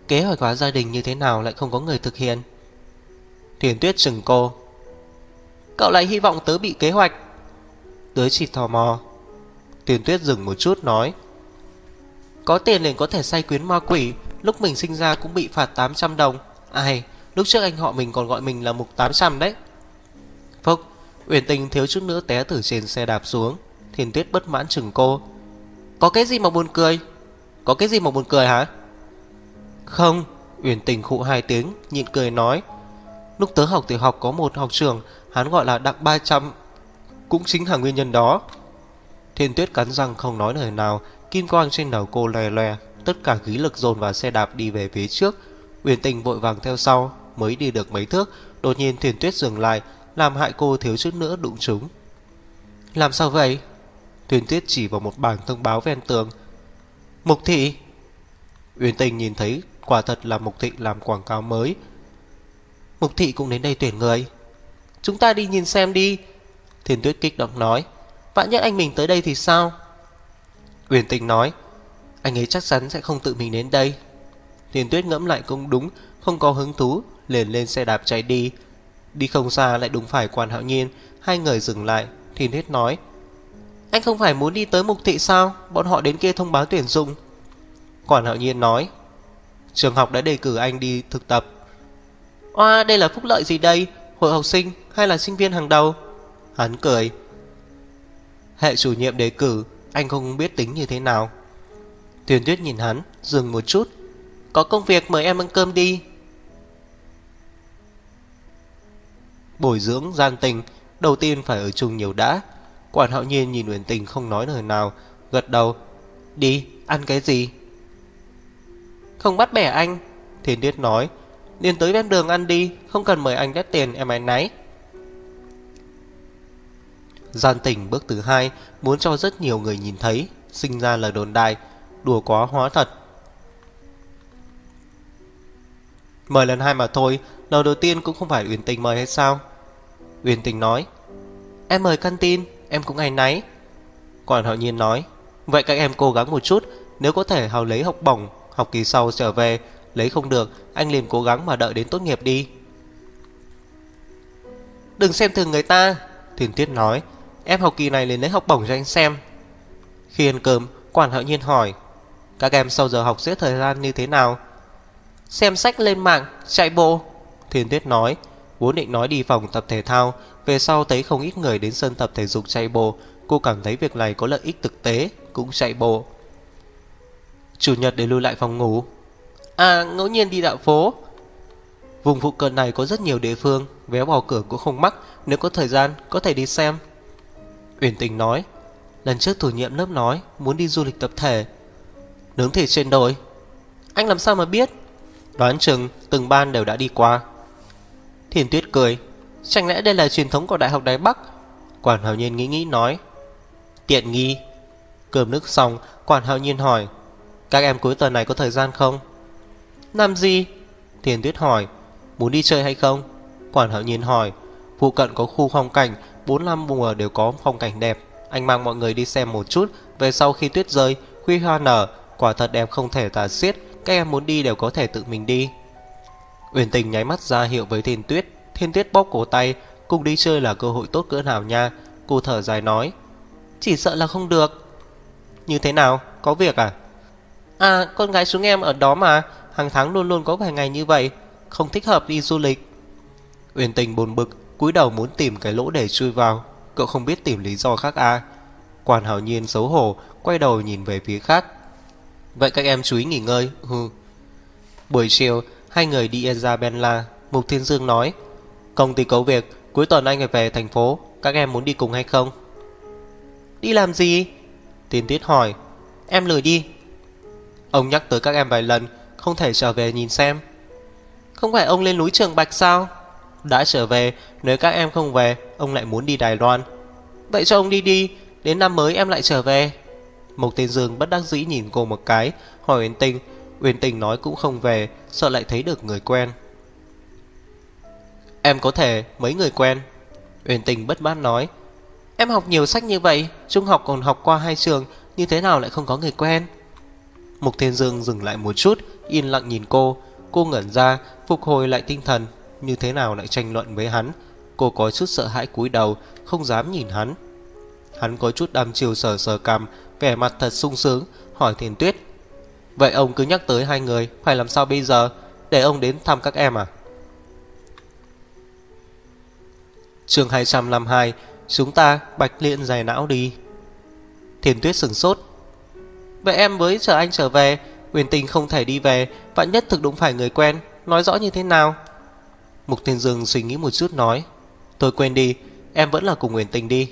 Kế hoạch hóa gia đình như thế nào lại không có người thực hiện? Thiền Tuyết chừng cô. Cậu lại hy vọng tớ bị kế hoạch? Tớ chỉ tò mò. Thiền Tuyết dừng một chút nói. Có tiền liền có thể sai quyến ma quỷ. Lúc mình sinh ra cũng bị phạt tám trăm đồng. Ai, lúc trước anh họ mình còn gọi mình là Mục tám trăm đấy. Phúc, Uyển Tình thiếu chút nữa té từ trên xe đạp xuống. Thiền Tuyết bất mãn chừng cô. Có cái gì mà buồn cười? Có cái gì mà buồn cười hả? Không, Uyển Tình khụ hai tiếng, nhịn cười nói. Lúc tớ học tiểu học có một học trưởng, hắn gọi là Đặng ba trăm. Cũng chính là nguyên nhân đó. Thiên Tuyết cắn răng không nói lời nào. Kim quang trên đầu cô lòe lòe. Tất cả khí lực dồn vào xe đạp đi về phía trước. Uyển Tình vội vàng theo sau. Mới đi được mấy thước, đột nhiên Thiên Tuyết dừng lại, làm hại cô thiếu chút nữa đụng trúng. Làm sao vậy? Thiên Tuyết chỉ vào một bảng thông báo ven tường. Mục thị. Uyển Tình nhìn thấy quả thật là Mục thị làm quảng cáo mới. Mục thị cũng đến đây tuyển người. Chúng ta đi nhìn xem đi. Thiên Tuyết kích động nói. Vạn nhất anh mình tới đây thì sao? Uyển Tình nói. Anh ấy chắc chắn sẽ không tự mình đến đây. Thiên Tuyết ngẫm lại cũng đúng, không có hứng thú, liền lên xe đạp chạy đi. Đi không xa lại đúng phải Quan Hạo Nhiên. Hai người dừng lại. Thiên Tuyết nói. Anh không phải muốn đi tới Mục thị sao? Bọn họ đến kia thông báo tuyển dụng. Quan Hạo Nhiên nói. Trường học đã đề cử anh đi thực tập. Oa, đây là phúc lợi gì đây? Hội học sinh hay là sinh viên hàng đầu? Hắn cười. Hệ chủ nhiệm đề cử, anh không biết tính như thế nào. Thiên Tuyết nhìn hắn, dừng một chút. Có công việc mời em ăn cơm đi. Bồi dưỡng gian tình, đầu tiên phải ở chung nhiều đã. Quản Hạo Nhiên nhìn Uyển Tình không nói lời nào, gật đầu. Đi, ăn cái gì? Không bắt bẻ anh. Thiên Tuyết nói. Liền tới ven đường ăn đi, không cần mời anh đắt tiền em áy náy. Gian tình bước thứ hai, muốn cho rất nhiều người nhìn thấy, sinh ra lời đồn đại, đùa quá hóa thật. Mời lần hai mà thôi, lần đầu tiên cũng không phải Uyển Tình mời hay sao? Uyển Tình nói. Em mời căn tin, em cũng áy náy. Quản Hạo Nhiên nói. Vậy các em cố gắng một chút, nếu có thể hào lấy học bổng, học kỳ sau trở về. Lấy không được, anh liền cố gắng mà đợi đến tốt nghiệp đi. Đừng xem thường người ta. Thiên Tuyết nói. Em học kỳ này liền lấy học bổng cho anh xem. Khi ăn cơm, Quản Hạo Nhiên hỏi. Các em sau giờ học giết thời gian như thế nào? Xem sách, lên mạng, chạy bộ. Thiên Tuyết nói. Vốn định nói đi phòng tập thể thao, về sau thấy không ít người đến sân tập thể dục chạy bộ. Cô cảm thấy việc này có lợi ích thực tế, cũng chạy bộ. Chủ nhật để lưu lại phòng ngủ. À, ngẫu nhiên đi dạo phố. Vùng phụ cận này có rất nhiều địa phương, vé vào cửa cũng không mắc. Nếu có thời gian có thể đi xem. Uyển Tình nói. Lần trước chủ nhiệm lớp nói muốn đi du lịch tập thể. Nướng thịt trên đồi. Anh làm sao mà biết? Đoán chừng từng ban đều đã đi qua. Thiên Tuyết cười. Chẳng lẽ đây là truyền thống của Đại học Đài Bắc? Quản Hạo Nhiên nghĩ nghĩ nói. Tiện nghi. Cơm nước xong, Quản Hạo Nhiên hỏi. Các em cuối tuần này có thời gian không? Làm gì? Thiên Tuyết hỏi. Muốn đi chơi hay không? Quản Hạo Nhiên hỏi. Phụ cận có khu phong cảnh, bốn năm mùa đều có phong cảnh đẹp. Anh mang mọi người đi xem một chút. Về sau khi tuyết rơi, huy hoa nở, quả thật đẹp không thể tả xiết. Các em muốn đi đều có thể tự mình đi. Uyển Tình nháy mắt ra hiệu với Thiên Tuyết. Thiên Tuyết bóp cổ tay. Cùng đi chơi là cơ hội tốt cỡ nào nha. Cô thở dài nói. Chỉ sợ là không được. Như thế nào? Có việc à? À, con gái chúng em ở đó mà. Hàng tháng luôn luôn có vài ngày như vậy. Không thích hợp đi du lịch. Uyển Tình buồn bực, cúi đầu muốn tìm cái lỗ để chui vào. Cậu không biết tìm lý do khác à? Quản Hạo Nhiên xấu hổ, quay đầu nhìn về phía khác. Vậy các em chú ý nghỉ ngơi. Hừ. Buổi chiều, hai người đi Isabella. Mục Thiên Dương nói. Công ty có việc, cuối tuần anh phải về thành phố. Các em muốn đi cùng hay không? Đi làm gì? Thiên Tuyết hỏi. Em lười đi. Ông nhắc tới các em vài lần, không thể trở về nhìn xem. Không phải ông lên núi Trường Bạch sao? Đã trở về, nếu các em không về, ông lại muốn đi Đài Loan. Vậy cho ông đi đi, đến năm mới em lại trở về. Mục Thiên Dương bất đắc dĩ nhìn cô một cái, hỏi Uyển Tình. Uyển Tình nói cũng không về, sợ lại thấy được người quen. Em có thể mấy người quen. Uyển Tình bất mãn nói. Em học nhiều sách như vậy, trung học còn học qua hai trường, như thế nào lại không có người quen? Mục Thiên Dương dừng lại một chút, yên lặng nhìn cô. Cô ngẩn ra, phục hồi lại tinh thần. Như thế nào lại tranh luận với hắn? Cô có chút sợ hãi cúi đầu, không dám nhìn hắn. Hắn có chút đăm chiêu sờ sờ cằm, vẻ mặt thật sung sướng, hỏi Thiên Tuyết: vậy ông cứ nhắc tới hai người, phải làm sao bây giờ? Để ông đến thăm các em à? Chương hai trăm năm mươi hai. Chúng ta bạch liễn dài não đi. Thiên Tuyết sửng sốt. Vậy em mới chờ anh trở về. Uyển Tình không thể đi về, vạn nhất thực đúng phải người quen, nói rõ như thế nào? Mục Thiên Dương suy nghĩ một chút nói: tôi quên đi, em vẫn là cùng Uyển Tình đi.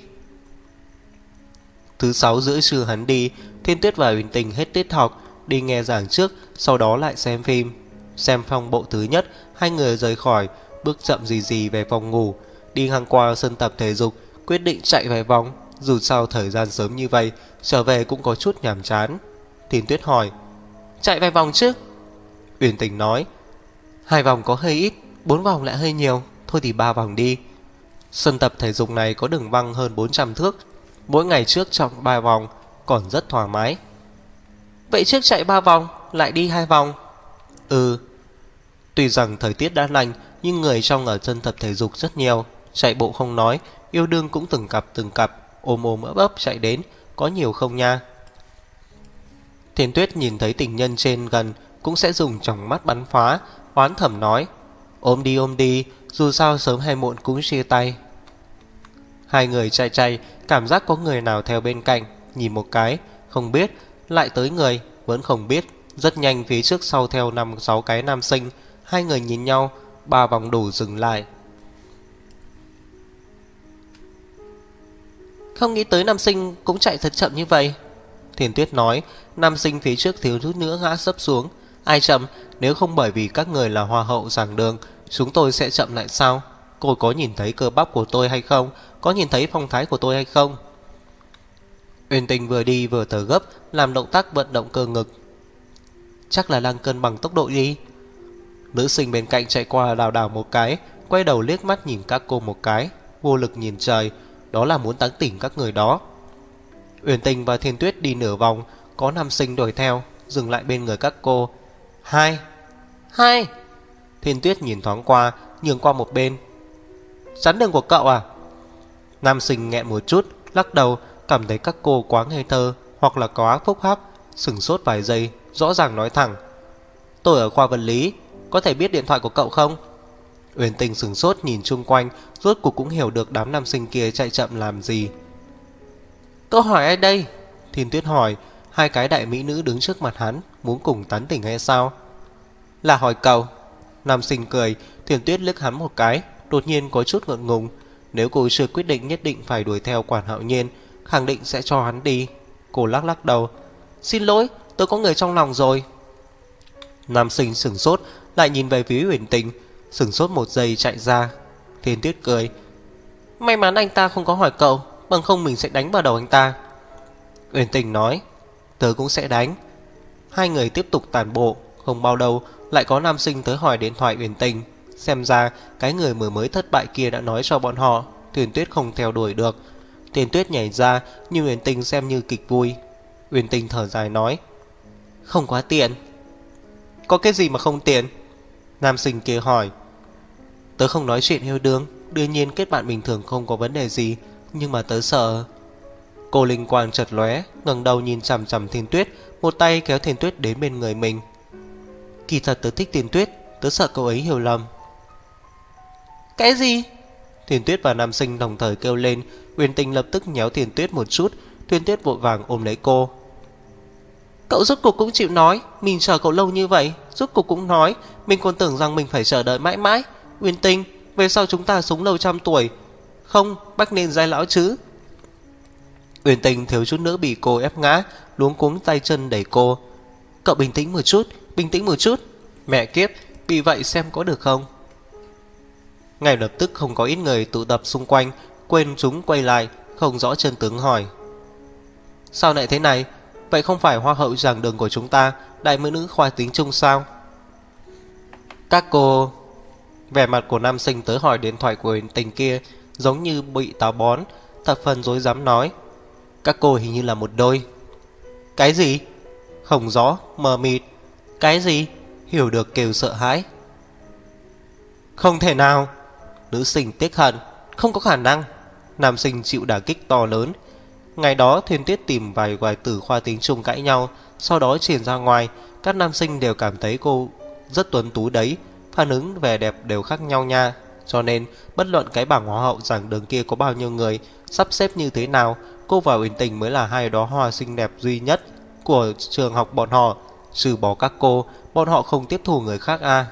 Thứ sáu giữa trưa hắn đi. Thiên Tuyết và Uyển Tình hết tiết học, đi nghe giảng trước, sau đó lại xem phim. Xem xong bộ thứ nhất, hai người rời khỏi, bước chậm gì gì về phòng ngủ. Đi ngang qua sân tập thể dục, quyết định chạy vài vòng. Dù sao thời gian sớm như vậy, trở về cũng có chút nhàm chán. Thiên Tuyết hỏi: chạy vài vòng chứ? Uyển Tình nói: hai vòng có hơi ít, bốn vòng lại hơi nhiều, thôi thì ba vòng đi. Sân tập thể dục này có đường băng hơn bốn trăm thước, mỗi ngày trước trong ba vòng, còn rất thoải mái. Vậy trước chạy ba vòng, lại đi hai vòng? Ừ. Tuy rằng thời tiết đã lạnh, nhưng người trong ở sân tập thể dục rất nhiều. Chạy bộ không nói, yêu đương cũng từng cặp từng cặp, ôm ôm ấp ấp chạy đến, có nhiều không nha? Thiên Tuyết nhìn thấy tình nhân trên gần cũng sẽ dùng tròng mắt bắn phá, oán thầm nói: ôm đi ôm đi, dù sao sớm hay muộn cũng chia tay. Hai người chạy chạy, cảm giác có người nào theo bên cạnh, nhìn một cái, không biết, lại tới người, vẫn không biết. Rất nhanh phía trước sau theo năm sáu cái nam sinh. Hai người nhìn nhau, ba vòng đủ dừng lại. Không nghĩ tới nam sinh cũng chạy thật chậm như vậy. Thiên Tuyết nói: nam sinh phía trước thiếu chút nữa ngã sấp xuống. Ai chậm? Nếu không bởi vì các người là hoa hậu giảng đường, chúng tôi sẽ chậm lại sao? Cô có nhìn thấy cơ bắp của tôi hay không? Có nhìn thấy phong thái của tôi hay không? Uyển Tình vừa đi vừa thở gấp, làm động tác vận động cơ ngực. Chắc là đang cân bằng tốc độ đi. Nữ sinh bên cạnh chạy qua đảo đảo một cái, quay đầu liếc mắt nhìn các cô một cái, vô lực nhìn trời. Đó là muốn tán tỉnh các người đó. Uyển Tình và Thiên Tuyết đi nửa vòng, có nam sinh đuổi theo, dừng lại bên người các cô. Hai Hai Thiên Tuyết nhìn thoáng qua, nhường qua một bên. Chắn đường của cậu à? Nam sinh nghẹn một chút, lắc đầu, cảm thấy các cô quá ngây thơ, hoặc là quá phúc hắc, sửng sốt vài giây, rõ ràng nói thẳng: tôi ở khoa vật lý, có thể biết điện thoại của cậu không? Uyển Tình sửng sốt nhìn chung quanh, rốt cuộc cũng hiểu được đám nam sinh kia chạy chậm làm gì. Cậu hỏi ai đây? Thiên Tuyết hỏi. Hai cái đại mỹ nữ đứng trước mặt hắn, muốn cùng tán tỉnh hay sao? Là hỏi cậu. Nam sinh cười. Thiên Tuyết liếc hắn một cái, đột nhiên có chút ngượng ngùng. Nếu cô chưa quyết định nhất định phải đuổi theo Quản Hạo Nhiên, khẳng định sẽ cho hắn đi. Cô lắc lắc đầu. Xin lỗi, tôi có người trong lòng rồi. Nam sinh sửng sốt, lại nhìn về phía Uyển Tình, sửng sốt một giây chạy ra. Thiên Tuyết cười. May mắn anh ta không có hỏi cậu, bằng không mình sẽ đánh vào đầu anh ta. Uyển Tình nói. Tớ cũng sẽ đánh. Hai người tiếp tục tản bộ. Không bao lâu lại có nam sinh tới hỏi điện thoại Uyển Tình. Xem ra cái người vừa mới thất bại kia đã nói cho bọn họ. Thiên Tuyết không theo đuổi được. Thiên Tuyết nhảy ra, nhưng Uyển Tình xem như kịch vui. Uyển Tình thở dài nói. Không quá tiện. Có cái gì mà không tiện? Nam sinh kia hỏi. Tớ không nói chuyện yêu đương, đương nhiên kết bạn bình thường không có vấn đề gì, nhưng mà tớ sợ. Cô linh quang chợt lóe, ngẩng đầu nhìn chằm chằm Thiên Tuyết, một tay kéo Thiên Tuyết đến bên người mình. Kỳ thật tớ thích Thiên Tuyết, tớ sợ cậu ấy hiểu lầm. Cái gì? Thiên Tuyết và nam sinh đồng thời kêu lên. Uyển Tình lập tức nhéo Thiên Tuyết một chút. Thiên Tuyết vội vàng ôm lấy cô. Cậu rốt cuộc cũng chịu nói. Mình chờ cậu lâu như vậy, rốt cuộc cũng nói. Mình còn tưởng rằng mình phải chờ đợi mãi mãi. Uyển Tình, về sau chúng ta sống lâu trăm tuổi. Không, bác nên giai lão chứ. Uyển Tình thiếu chút nữa bị cô ép ngã, luống cuống tay chân đẩy cô. Cậu bình tĩnh một chút, bình tĩnh một chút. Mẹ kiếp, bị vậy xem có được không? Ngay lập tức không có ít người tụ tập xung quanh. Quên chúng quay lại, không rõ chân tướng hỏi. Sao lại thế này? Vậy không phải hoa hậu giảng đường của chúng ta, đại mỹ nữ khoa tiếng Trung sao? Các cô... Vẻ mặt của nam sinh tới hỏi điện thoại của Uyển Tình kia giống như bị táo bón, thập phần dối dám nói. Các cô hình như là một đôi. Cái gì? không rõ, mờ mịt. Cái gì? Hiểu được kêu sợ hãi. Không thể nào. Nữ sinh tiếc hận. Không có khả năng. Nam sinh chịu đả kích to lớn. Ngày đó Thiên Tuyết tìm vài hoài tử khoa tiếng Trung cãi nhau, sau đó truyền ra ngoài. Các nam sinh đều cảm thấy cô rất tuấn tú đấy. Phản ứng về đẹp đều khác nhau nha. Cho nên bất luận cái bảng hoa hậu giảng đường kia có bao nhiêu người, sắp xếp như thế nào, cô và Uyển Tình mới là hai đóa hoa xinh đẹp duy nhất của trường học bọn họ. Trừ bỏ các cô, bọn họ không tiếp thu người khác à.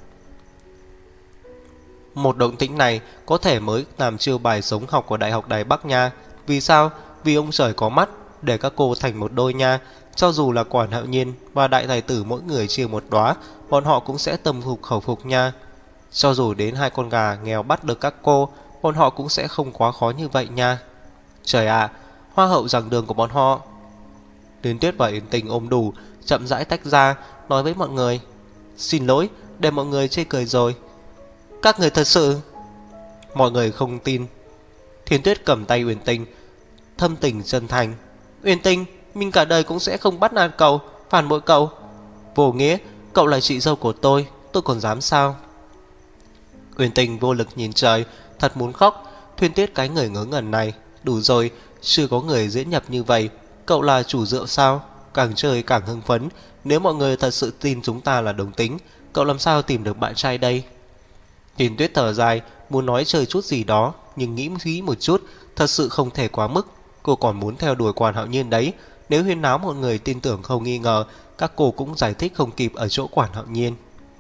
Một động tĩnh này có thể mới làm chiêu bài sống học của Đại học Đài Bắc nha. Vì sao? Vì ông trời có mắt, để các cô thành một đôi nha. Cho dù là Quản Hạo Nhiên và Đại Tài Tử mỗi người chia một đóa, bọn họ cũng sẽ tâm phục khẩu phục nha. Cho dù đến hai con gà nghèo bắt được các cô, bọn họ cũng sẽ không quá khó như vậy nha. Trời ạ, à, hoa hậu giảng đường của bọn họ. Tuyến Tuyết và Yến Tình ôm đủ, chậm rãi tách ra, nói với mọi người: xin lỗi, để mọi người chê cười rồi. Các người thật sự... Mọi người không tin. Thiên Tuyết cầm tay Uyển Tình, thâm tình chân thành: Uyển Tình, mình cả đời cũng sẽ không bắt nạt cậu, phản bội cậu. Vô nghĩa, cậu là chị dâu của tôi, tôi còn dám sao? Uyển Tình vô lực nhìn trời, thật muốn khóc. Thiên Tuyết cái người ngớ ngẩn này, đủ rồi, chưa có người diễn nhập như vậy. Cậu là chủ rượu sao? Càng chơi càng hưng phấn. Nếu mọi người thật sự tin chúng ta là đồng tính, cậu làm sao tìm được bạn trai đây? Thiên Tuyết thở dài, muốn nói chơi chút gì đó, nhưng nghĩ nghĩ một chút, thật sự không thể quá mức. Cô còn muốn theo đuổi Quản Hạo Nhiên đấy. Nếu huyên náo mọi người tin tưởng không nghi ngờ, các cô cũng giải thích không kịp ở chỗ Quản Hạo Nhiên.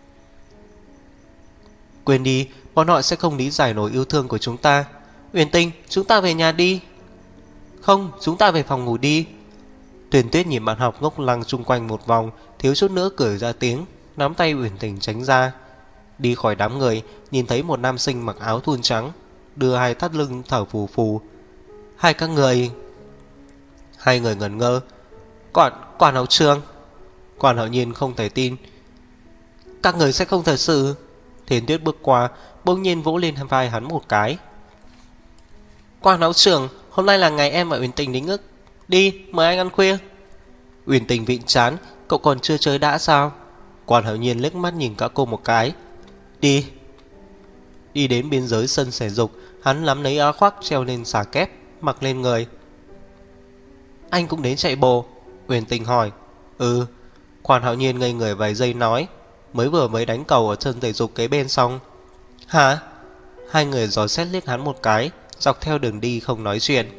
Quên đi, bọn họ sẽ không lý giải nổi yêu thương của chúng ta. Uyển Tình, chúng ta về nhà đi. Không, chúng ta về phòng ngủ đi. Tuyền Tuyết nhìn bạn học ngốc lăng chung quanh một vòng, thiếu chút nữa cười ra tiếng, nắm tay Uyển Tình tránh ra. Đi khỏi đám người, nhìn thấy một nam sinh mặc áo thun trắng, đưa hai thắt lưng thở phù phù. Hai các người... Hai người ngẩn ngơ. Quản, quản hậu trường. Quản Hạo Nhiên không thể tin. Các người sẽ không thật sự... Thiên Tuyết bước qua, bỗng nhiên vỗ lên vai hắn một cái. Quản hậu trưởng, hôm nay là ngày em và Uyển Tình đính ước. Đi, mời anh ăn khuya. Uyển Tình vịn chán, cậu còn chưa chơi đã sao? Quản Hạo Nhiên liếc mắt nhìn các cô một cái. Đi. Đi đến biên giới sân thể dục, hắn nắm lấy áo khoác treo lên xà kép, mặc lên người. Anh cũng đến chạy bộ? Uyển Tình hỏi. Ừ. Quản Hạo Nhiên ngây người vài giây nói, mới vừa mới đánh cầu ở sân thể dục kế bên xong. Hả? Hai người dò xét liếc hắn một cái, dọc theo đường đi không nói chuyện.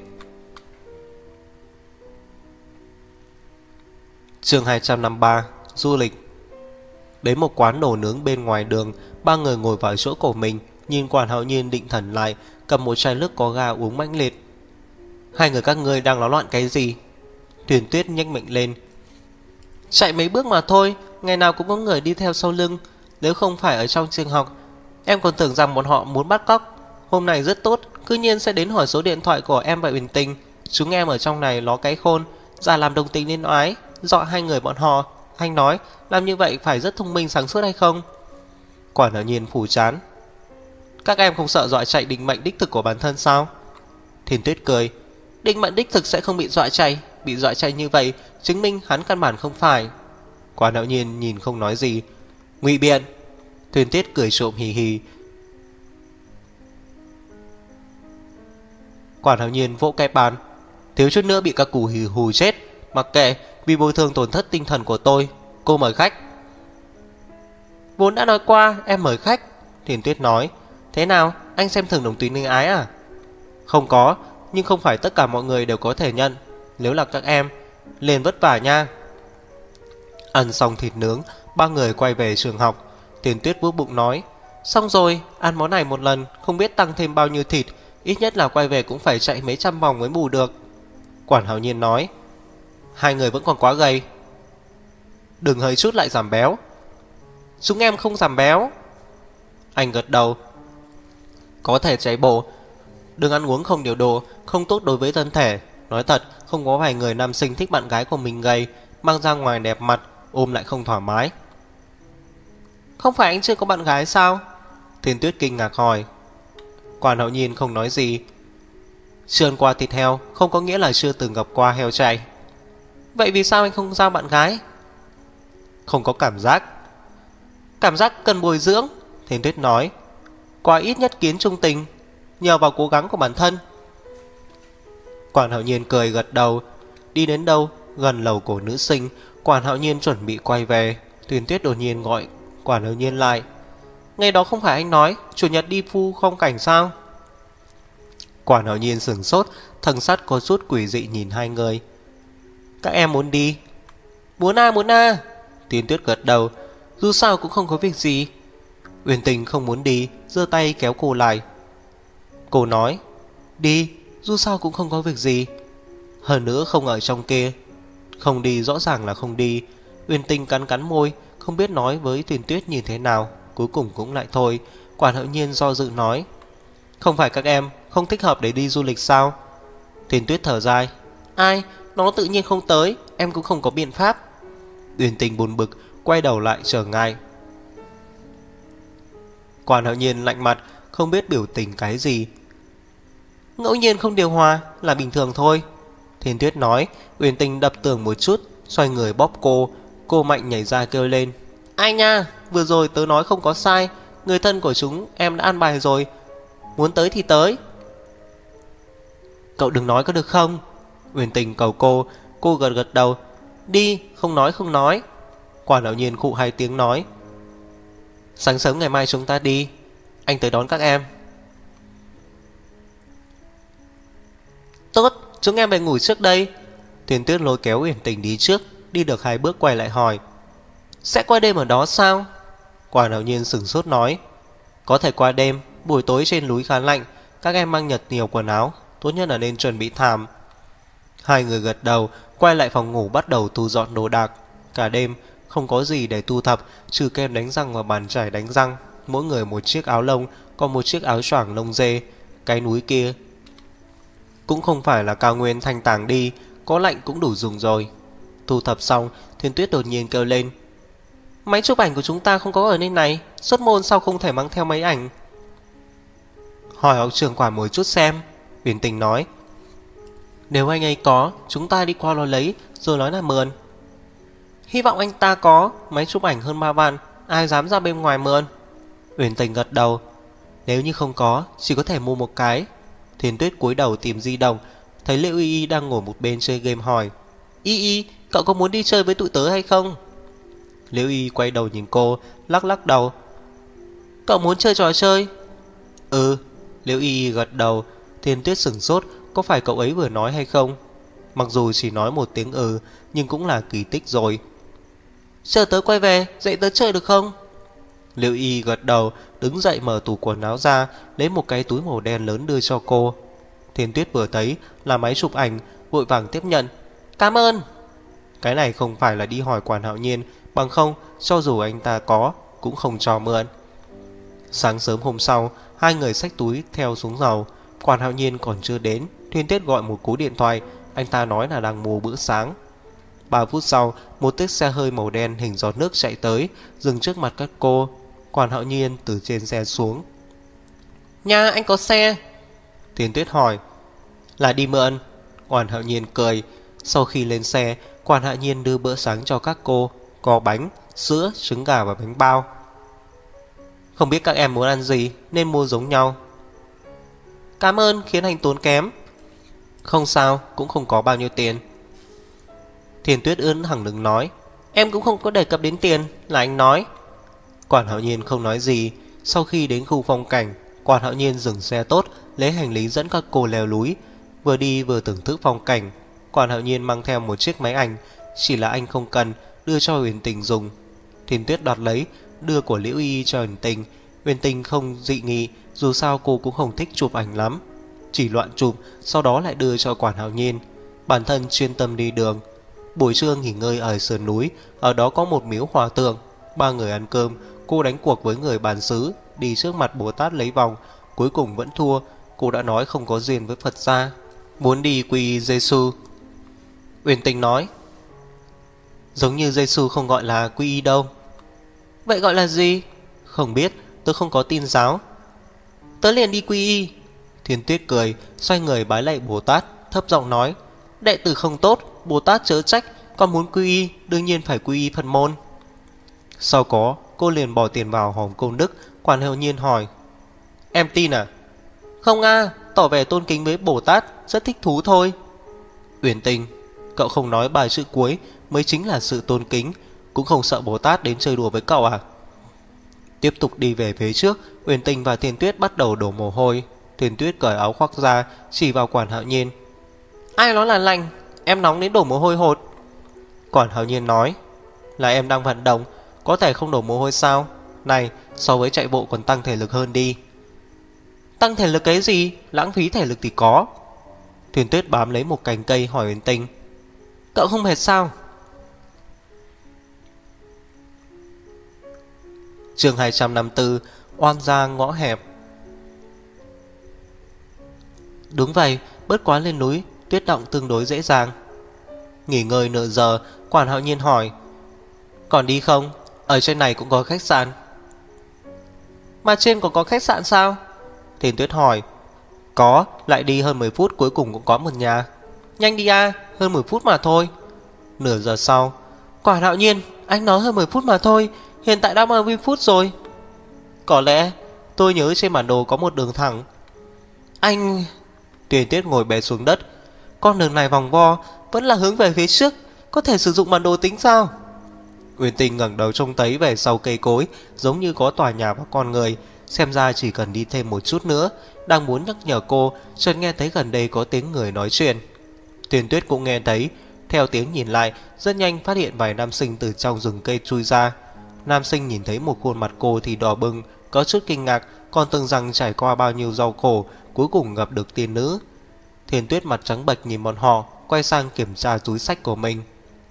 Chương hai trăm năm mươi ba. Du lịch. Đến một quán đồ nướng bên ngoài đường, ba người ngồi vào chỗ của mình, nhìn Quản Hạo Nhiên định thần lại, cầm một chai nước có ga uống mãnh liệt. Hai người các ngươi đang náo loạn cái gì? Tuyền Tuyết nhếch miệng lên. Chạy mấy bước mà thôi, ngày nào cũng có người đi theo sau lưng. Nếu không phải ở trong trường học, em còn tưởng rằng bọn họ muốn bắt cóc. Hôm nay rất tốt, cứ nhiên sẽ đến hỏi số điện thoại của em và Uyển Tình. Chúng em ở trong này ló cái khôn, giả làm đồng tình nên oái, dọa hai người bọn họ. Anh nói làm như vậy phải rất thông minh sáng suốt hay không? Quản Hạo Nhiên phủ chán. Các em không sợ dọa chạy định mệnh đích thực của bản thân sao? Thiên Tuyết cười. Định mệnh đích thực sẽ không bị dọa chạy. Bị dọa chạy như vậy chứng minh hắn căn bản không phải. Quản Hạo Nhiên nhìn không nói gì. Ngụy biện. Thiên Tuyết cười trộm hì hì. Quản Hạo Nhiên vỗ cái bàn. Thiếu chút nữa bị các củ hì hù chết. Mặc kệ, vì bồi thường tổn thất tinh thần của tôi. Cô mời khách. Vốn đã nói qua em mời khách. Thiên Tuyết nói. Thế nào, anh xem thường đồng tính恋ái à? Không có, nhưng không phải tất cả mọi người đều có thể nhận. Nếu là các em, lên vất vả nha. Ăn xong thịt nướng, ba người quay về trường học. Thiên Tuyết vuốt bụng nói. Xong rồi, ăn món này một lần, không biết tăng thêm bao nhiêu thịt. Ít nhất là quay về cũng phải chạy mấy trăm vòng mới bù được. Quản Hạo Nhiên nói. Hai người vẫn còn quá gầy. Đừng hơi chút lại giảm béo. Chúng em không giảm béo. Anh gật đầu. Có thể chạy bộ, đừng ăn uống không điều độ, không tốt đối với thân thể. Nói thật, không có vài người nam sinh thích bạn gái của mình gầy, mang ra ngoài đẹp mặt, ôm lại không thoải mái. Không phải anh chưa có bạn gái sao? Thiên Tuyết kinh ngạc hỏi. Quản Hạo Nhiên không nói gì. Chưa ăn qua thịt heo không có nghĩa là chưa từng gặp qua heo chạy. Vậy vì sao anh không giao bạn gái? Không có cảm giác. Cảm giác cần bồi dưỡng, Thiên Tuyết nói. Quá ít nhất kiến trung tình, nhờ vào cố gắng của bản thân. Quản Hạo Nhiên cười gật đầu. Đi đến đâu gần lầu của nữ sinh, Quản Hạo Nhiên chuẩn bị quay về. Thiên Tuyết đột nhiên gọi Quản Hạo Nhiên lại. Ngày đó không phải anh nói chủ nhật đi phu phong cảnh sao? Quản Hạo Nhiên sửng sốt, thần sắc có chút quỷ dị nhìn hai người. Các em muốn đi? Muốn à muốn à. Thiên Tuyết gật đầu. Dù sao cũng không có việc gì. Uyển Tình không muốn đi, giơ tay kéo cô lại. Cô nói, đi, dù sao cũng không có việc gì. Hơn nữa không ở trong kia. Không đi rõ ràng là không đi. Uyển Tình cắn cắn môi, không biết nói với Thiên Tuyết như thế nào. Cuối cùng cũng lại thôi. Quản Hạo Nhiên do dự nói, không phải các em không thích hợp để đi du lịch sao? Thiên Tuyết thở dài, ai, nó tự nhiên không tới, em cũng không có biện pháp. Uyển Tình buồn bực, quay đầu lại trở ngại. Quản Hạo Nhiên lạnh mặt, không biết biểu tình cái gì. Ngẫu nhiên không điều hòa là bình thường thôi. Thiên Tuyết nói. Uyển Tình đập tường một chút, xoay người bóp cô. Cô mạnh nhảy ra kêu lên, ai nha, vừa rồi tớ nói không có sai. Người thân của chúng em đã an bài rồi, muốn tới thì tới. Cậu đừng nói có được không? Uyển Tình cầu cô. Cô gật gật đầu, đi, không nói không nói. Quản Hạo Nhiên khụ hai tiếng nói, sáng sớm ngày mai chúng ta đi, anh tới đón các em. Tốt, chúng em về ngủ trước đây. Thiên Tuyết lôi kéo Uyển Tình đi trước. Đi được hai bước quay lại hỏi, sẽ qua đêm ở đó sao? Quản Hạo Nhiên sửng sốt nói, có thể qua đêm, buổi tối trên núi khá lạnh. Các em mang nhật nhiều quần áo, tốt nhất là nên chuẩn bị thảm. Hai người gật đầu, quay lại phòng ngủ bắt đầu thu dọn đồ đạc. Cả đêm không có gì để thu thập, trừ kem đánh răng và bàn chải đánh răng. Mỗi người một chiếc áo lông, còn một chiếc áo choàng lông dê. Cái núi kia cũng không phải là cao nguyên thanh tàng đi, có lạnh cũng đủ dùng rồi. Thu thập xong, Thiên Tuyết đột nhiên kêu lên, máy chụp ảnh của chúng ta không có ở nơi này, xuất môn sao không thể mang theo máy ảnh? Hỏi học trưởng quản một chút xem. Uyển Tình nói, nếu anh ấy có, chúng ta đi qua lo lấy, rồi nói là mượn. Hy vọng anh ta có, máy chụp ảnh hơn ba vạn, ai dám ra bên ngoài mượn? Uyển Tình gật đầu, nếu như không có, chỉ có thể mua một cái. Thiên Tuyết cúi đầu tìm di động, thấy Liễu Y Y đang ngồi một bên chơi game hỏi, Y Y, cậu có muốn đi chơi với tụi tớ hay không? Liễu Y quay đầu nhìn cô, lắc lắc đầu, cậu muốn chơi trò chơi? Ừ. Liễu Y gật đầu. Thiên Tuyết sửng sốt, có phải cậu ấy vừa nói hay không? Mặc dù chỉ nói một tiếng ừ, nhưng cũng là kỳ tích rồi. Chờ tớ quay về, dạy tớ chơi được không? Liễu Y gật đầu, đứng dậy mở tủ quần áo ra, lấy một cái túi màu đen lớn đưa cho cô. Thiên Tuyết vừa thấy là máy chụp ảnh, vội vàng tiếp nhận. Cảm ơn. Cái này không phải là đi hỏi Quản Hạo Nhiên, bằng không cho dù anh ta có cũng không cho mượn. Sáng sớm hôm sau, hai người xách túi theo xuống lầu. Quản Hạo Nhiên còn chưa đến, Thiên Tuyết gọi một cú điện thoại. Anh ta nói là đang mua bữa sáng. Ba phút sau, một chiếc xe hơi màu đen hình giọt nước chạy tới, dừng trước mặt các cô. Quản Hạo Nhiên từ trên xe xuống. Nha, anh có xe? Thiên Tuyết hỏi. Là đi mượn. Quản Hạo Nhiên cười. Sau khi lên xe, Quản Hạo Nhiên đưa bữa sáng cho các cô, có bánh, sữa, trứng gà và bánh bao. Không biết các em muốn ăn gì nên mua giống nhau. Cảm ơn, khiến anh tốn kém. Không sao, cũng không có bao nhiêu tiền. Thiên Tuyết ươn thẳng lưng nói, em cũng không có đề cập đến tiền, là anh nói. Quản Hạo Nhiên không nói gì. Sau khi đến khu phong cảnh, Quản Hạo Nhiên dừng xe tốt, lấy hành lý dẫn các cô leo núi. Vừa đi vừa thưởng thức phong cảnh. Quản Hạo Nhiên mang theo một chiếc máy ảnh, chỉ là anh không cần, đưa cho Uyển Tình dùng. Thiên Tuyết đoạt lấy, đưa của Liễu Y cho Uyển Tình. Uyển Tình không dị nghị, dù sao cô cũng không thích chụp ảnh lắm, chỉ loạn chụp, sau đó lại đưa cho Quản Hạo Nhiên. Bản thân chuyên tâm đi đường. Buổi trưa nghỉ ngơi ở sườn núi, ở đó có một miếu hòa tượng. Ba người ăn cơm, cô đánh cuộc với người bản xứ, đi trước mặt Bồ Tát lấy vòng. Cuối cùng vẫn thua. Cô đã nói không có duyên với Phật gia, muốn đi quy y Giê-xu. Uyển Tình nói, giống như Giê-xu không gọi là quy y đâu. Vậy gọi là gì? Không biết, tôi không có tin giáo. Tớ liền đi quy y. Thiên Tuyết cười, xoay người bái lạy Bồ Tát, thấp giọng nói, đệ tử không tốt, Bồ Tát chớ trách, Con muốn quy y, đương nhiên phải quy y Phật môn. Sau có, cô liền bỏ tiền vào hòm công đức. Quản hạo nhiên hỏi: Em tin à? Không a, tỏ vẻ tôn kính với Bồ Tát, rất thích thú thôi. Uyển Tình, cậu không nói bài chữ cuối mới chính là sự tôn kính. Cũng không sợ Bồ Tát đến chơi đùa với cậu à? Tiếp tục đi về phía trước, Uyển Tình và Thiên Tuyết bắt đầu đổ mồ hôi. Thiên Tuyết cởi áo khoác ra, chỉ vào Quản hạo nhiên: Ai nói là lạnh, em nóng đến đổ mồ hôi hột. Quản hạo nhiên nói: Là em đang vận động, có thể không đổ mồ hôi sao? Này, so với chạy bộ còn tăng thể lực hơn đi. Tăng thể lực cái gì? Lãng phí thể lực thì có. Thiên Tuyết bám lấy một cành cây hỏi Uyển Tình: Cậu không mệt sao? Chương hai trăm năm mươi tư. Oan gia ngõ hẹp. Đúng vậy, bớt quá lên núi, tuyết động tương đối dễ dàng. Nghỉ ngơi nửa giờ, Quản hạo nhiên hỏi: Còn đi không? Ở trên này cũng có khách sạn. Mà trên còn có khách sạn sao? Thiên Tuyết hỏi. Có, lại đi hơn mười phút cuối cùng cũng có một nhà. Nhanh đi a, hơn mười phút mà thôi. Nửa giờ sau: Quản hạo nhiên, anh nói hơn mười phút mà thôi, hiện tại đã ba mươi phút rồi. Có lẽ, tôi nhớ trên bản đồ có một đường thẳng. Anh... Thiên Tuyết ngồi bệt xuống đất. Con đường này vòng vo, vẫn là hướng về phía trước, có thể sử dụng bản đồ tính sao? Uyển Tình ngẩng đầu trông thấy về sau cây cối, giống như có tòa nhà và con người. Xem ra chỉ cần đi thêm một chút nữa. Đang muốn nhắc nhở cô, chợt nghe thấy gần đây có tiếng người nói chuyện. Thiên Tuyết cũng nghe thấy. Theo tiếng nhìn lại, rất nhanh phát hiện vài nam sinh từ trong rừng cây chui ra. Nam sinh nhìn thấy một khuôn mặt cô thì đỏ bừng, có chút kinh ngạc, còn tưởng rằng trải qua bao nhiêu đau khổ, cuối cùng gặp được tiên nữ. Thiên Tuyết mặt trắng bệch nhìn bọn họ, quay sang kiểm tra túi xách của mình.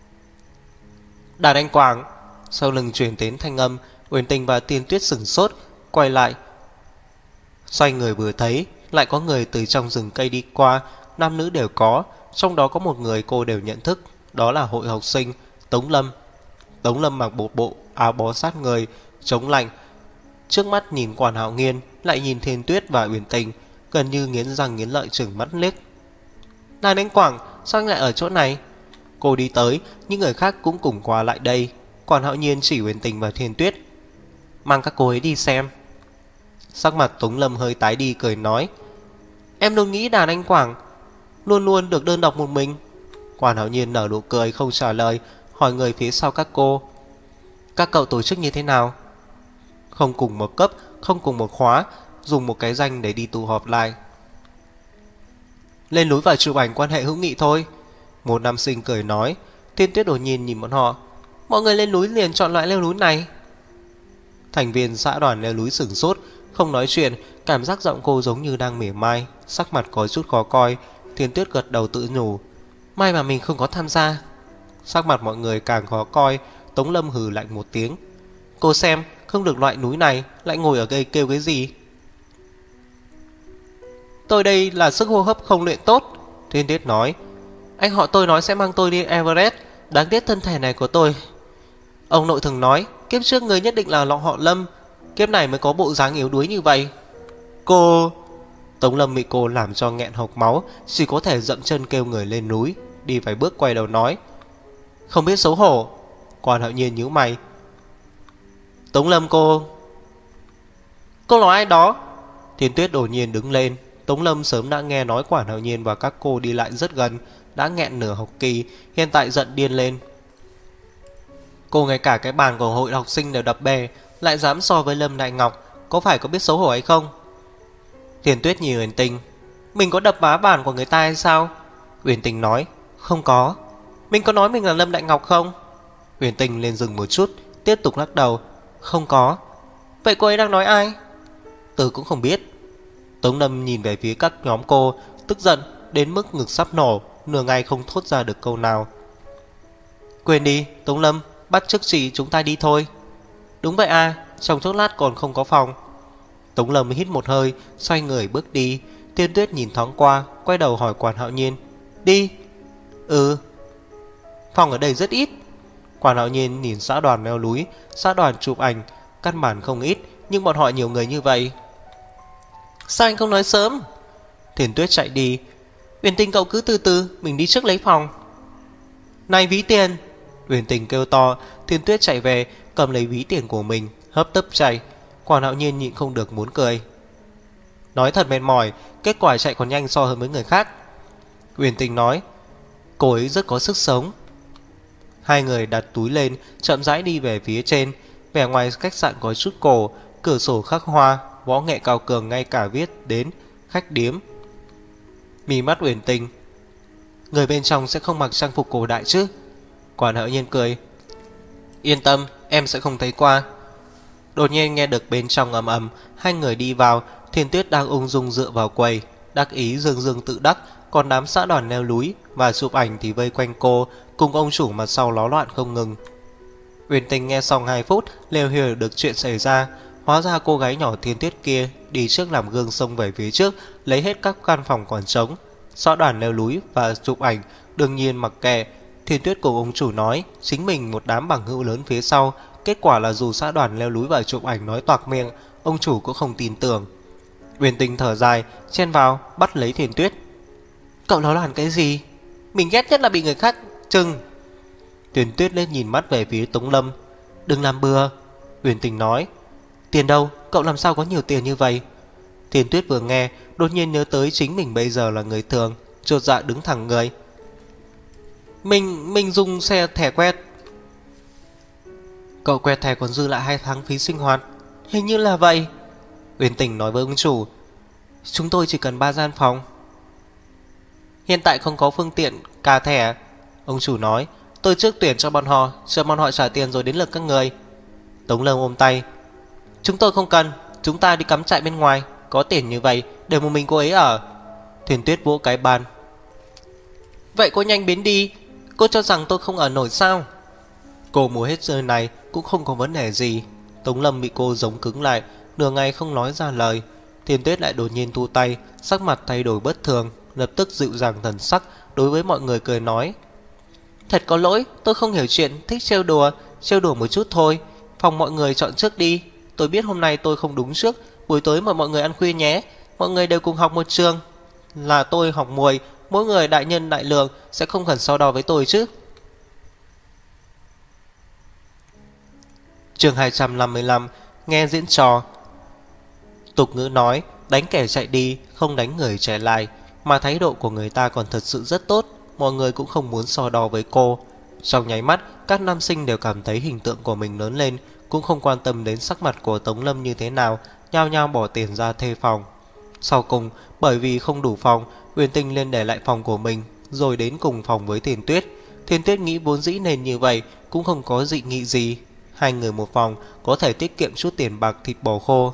Đàn anh Quảng. Sau lưng truyền đến thanh âm. Uyển Tình và Thiên Tuyết sửng sốt, quay lại. Xoay người vừa thấy, lại có người từ trong rừng cây đi qua. Nam nữ đều có, trong đó có một người cô đều nhận thức. Đó là hội học sinh Tống Lâm. Tống Lâm mặc bộ bộ áo bó sát người, chống lạnh. Trước mắt nhìn Quản hạo nhiên, lại nhìn Thiên Tuyết và Uyển Tình, gần như nghiến răng nghiến lợi trừng mắt liếc. Đàn anh Quảng, sao anh lại ở chỗ này? Cô đi tới, những người khác cũng cùng qua lại đây. Quản hạo nhiên chỉ Uyển Tình và Thiên Tuyết: Mang các cô ấy đi xem. Sắc mặt Tống Lâm hơi tái đi, cười nói: Em luôn nghĩ đàn anh Quảng luôn luôn được đơn độc một mình. Quản hạo nhiên nở nụ cười không trả lời, hỏi người phía sau các cô: Các cậu tổ chức như thế nào? Không cùng một cấp, không cùng một khóa, dùng một cái danh để đi tụ họp lại. Lên núi và chụp ảnh quan hệ hữu nghị thôi. Một nam sinh cười nói. Thiên Tuyết đột nhiên nhìn bọn họ: Mọi người lên núi liền chọn loại leo núi này. Thành viên xã đoàn leo núi sửng sốt, không nói chuyện. Cảm giác giọng cô giống như đang mỉa mai, sắc mặt có chút khó coi. Thiên Tuyết gật đầu tự nhủ: May mà mình không có tham gia. Sắc mặt mọi người càng khó coi. Tống Lâm hừ lạnh một tiếng: Cô xem, không được loại núi này, lại ngồi ở đây kêu cái gì? Tôi đây là sức hô hấp không luyện tốt. Thiên Tuyết nói: Anh họ tôi nói sẽ mang tôi đi Everest, đáng tiếc thân thể này của tôi. Ông nội thường nói kiếp trước người nhất định là lọ họ Lâm, kiếp này mới có bộ dáng yếu đuối như vậy. Cô... Tống Lâm bị cô làm cho nghẹn hộc máu, chỉ có thể dậm chân kêu người lên núi. Đi vài bước quay đầu nói: Không biết xấu hổ. Quản hạo nhiên nhíu mày: Tống Lâm cô... Cô nói ai đó? Thiên Tuyết đột nhiên đứng lên. Tống Lâm sớm đã nghe nói Quản hạo nhiên và các cô đi lại rất gần, đã nghẹn nửa học kỳ, hiện tại giận điên lên. Cô ngay cả cái bàn của hội học sinh đều đập bè, lại dám so với Lâm Đại Ngọc, có phải có biết xấu hổ hay không? Thiên Tuyết nhìn Uyển Tình: Mình có đập phá bàn của người ta hay sao? Uyển Tình nói: Không có. Mình có nói mình là Lâm Đại Ngọc không? Uyển Tình lên dừng một chút, tiếp tục lắc đầu: Không có. Vậy cô ấy đang nói ai? Tôi cũng không biết. Tống Lâm nhìn về phía các nhóm cô, tức giận đến mức ngực sắp nổ, nửa ngày không thốt ra được câu nào. Quên đi, Tống Lâm, bắt chước chị chúng ta đi thôi. Đúng vậy à, trong chốc lát còn không có phòng. Tống Lâm hít một hơi, xoay người bước đi. Thiên Tuyết nhìn thoáng qua, quay đầu hỏi Quản hạo nhiên: Đi? Ừ. Phòng ở đây rất ít. Quản hạo nhiên nhìn xã đoàn leo núi, xã đoàn chụp ảnh, căn bản không ít, nhưng bọn họ nhiều người như vậy. Sao anh không nói sớm? Thiên Tuyết chạy đi: Uyển Tình cậu cứ từ từ, mình đi trước lấy phòng. Này ví tiền! Uyển Tình kêu to. Thiên Tuyết chạy về, cầm lấy ví tiền của mình, hấp tấp chạy. Quản Hạo Nhiên nhịn không được muốn cười. Nói thật mệt mỏi, kết quả chạy còn nhanh so hơn với người khác. Uyển Tình nói. Cô ấy rất có sức sống. Hai người đặt túi lên, chậm rãi đi về phía trên. Vẻ ngoài khách sạn có chút cổ, cửa sổ khắc hoa, võ nghệ cao cường, ngay cả viết đến khách điếm. Mí mắt Uyển Tình. Người bên trong sẽ không mặc trang phục cổ đại chứ? Quản Hạo Nhiên cười. Yên tâm, em sẽ không thấy qua. Đột nhiên nghe được bên trong ầm ầm. Hai người đi vào. Thiên Tuyết đang ung dung dựa vào quầy, đắc ý dương dương tự đắc. Còn đám xã đoàn leo núi và chụp ảnh thì vây quanh cô, cùng ông chủ mặt sau ló loạn không ngừng. Uyển Tình nghe xong hai phút liền hiểu được chuyện xảy ra. Hóa ra cô gái nhỏ Thiên Tuyết kia đi trước làm gương xông về phía trước, lấy hết các căn phòng còn trống. Xã đoàn leo núi và chụp ảnh đương nhiên mặc kệ. Thiên Tuyết cùng ông chủ nói chính mình một đám bằng hữu lớn phía sau. Kết quả là dù xã đoàn leo núi và chụp ảnh nói toạc miệng, ông chủ cũng không tin tưởng. Uyển Tình thở dài, chen vào bắt lấy Thiên Tuyết. Cậu nói loạn cái gì? Mình ghét nhất là bị người khác chừng. Thiên Tuyết lên nhìn mắt về phía Tống Lâm. Đừng làm bừa. Uyển Tình nói. Tiền đâu? Cậu làm sao có nhiều tiền như vậy? Thiên Tuyết vừa nghe đột nhiên nhớ tới chính mình bây giờ là người thường, chột dạ đứng thẳng người. Mình mình dùng xe thẻ quẹt. Cậu quẹt thẻ còn dư lại hai tháng phí sinh hoạt. Hình như là vậy. Uyển Tình nói với ông chủ. Chúng tôi chỉ cần ba gian phòng. Hiện tại không có phương tiện cà thẻ. Ông chủ nói. Tôi trước tuyển cho bọn họ, chờ bọn họ trả tiền rồi đến lượt các người. Tống Lâm ôm tay. Chúng tôi không cần, chúng ta đi cắm trại bên ngoài. Có tiền như vậy để một mình cô ấy ở. Thiên Tuyết vỗ cái bàn. Vậy cô nhanh biến đi. Cô cho rằng tôi không ở nổi sao? Cô mua hết nơi này cũng không có vấn đề gì. Tống Lâm bị cô giống cứng lại, nửa ngày không nói ra lời. Thiên Tuyết lại đột nhiên thu tay, sắc mặt thay đổi bất thường, lập tức dịu dàng thần sắc, đối với mọi người cười nói. Thật có lỗi, tôi không hiểu chuyện, thích trêu đùa, trêu đùa một chút thôi. Phòng mọi người chọn trước đi. Tôi biết hôm nay tôi không đúng trước, buổi tối mời mọi người ăn khuya nhé. Mọi người đều cùng học một trường. Là tôi học muội, mỗi người đại nhân đại lượng, sẽ không cần so đo với tôi chứ. Chương hai trăm năm mươi lăm. Nghe diễn trò. Tục ngữ nói, đánh kẻ chạy đi, không đánh người chạy lại. Mà thái độ của người ta còn thật sự rất tốt. Mọi người cũng không muốn so đo với cô. Trong nháy mắt, các nam sinh đều cảm thấy hình tượng của mình lớn lên, cũng không quan tâm đến sắc mặt của Tống Lâm như thế nào, nhao nhao bỏ tiền ra thuê phòng. Sau cùng, bởi vì không đủ phòng, Uyển Tình liền để lại phòng của mình, rồi đến cùng phòng với Thiên Tuyết. Thiên Tuyết nghĩ vốn dĩ nên như vậy, cũng không có dị nghị gì. Hai người một phòng, có thể tiết kiệm chút tiền bạc thịt bò khô.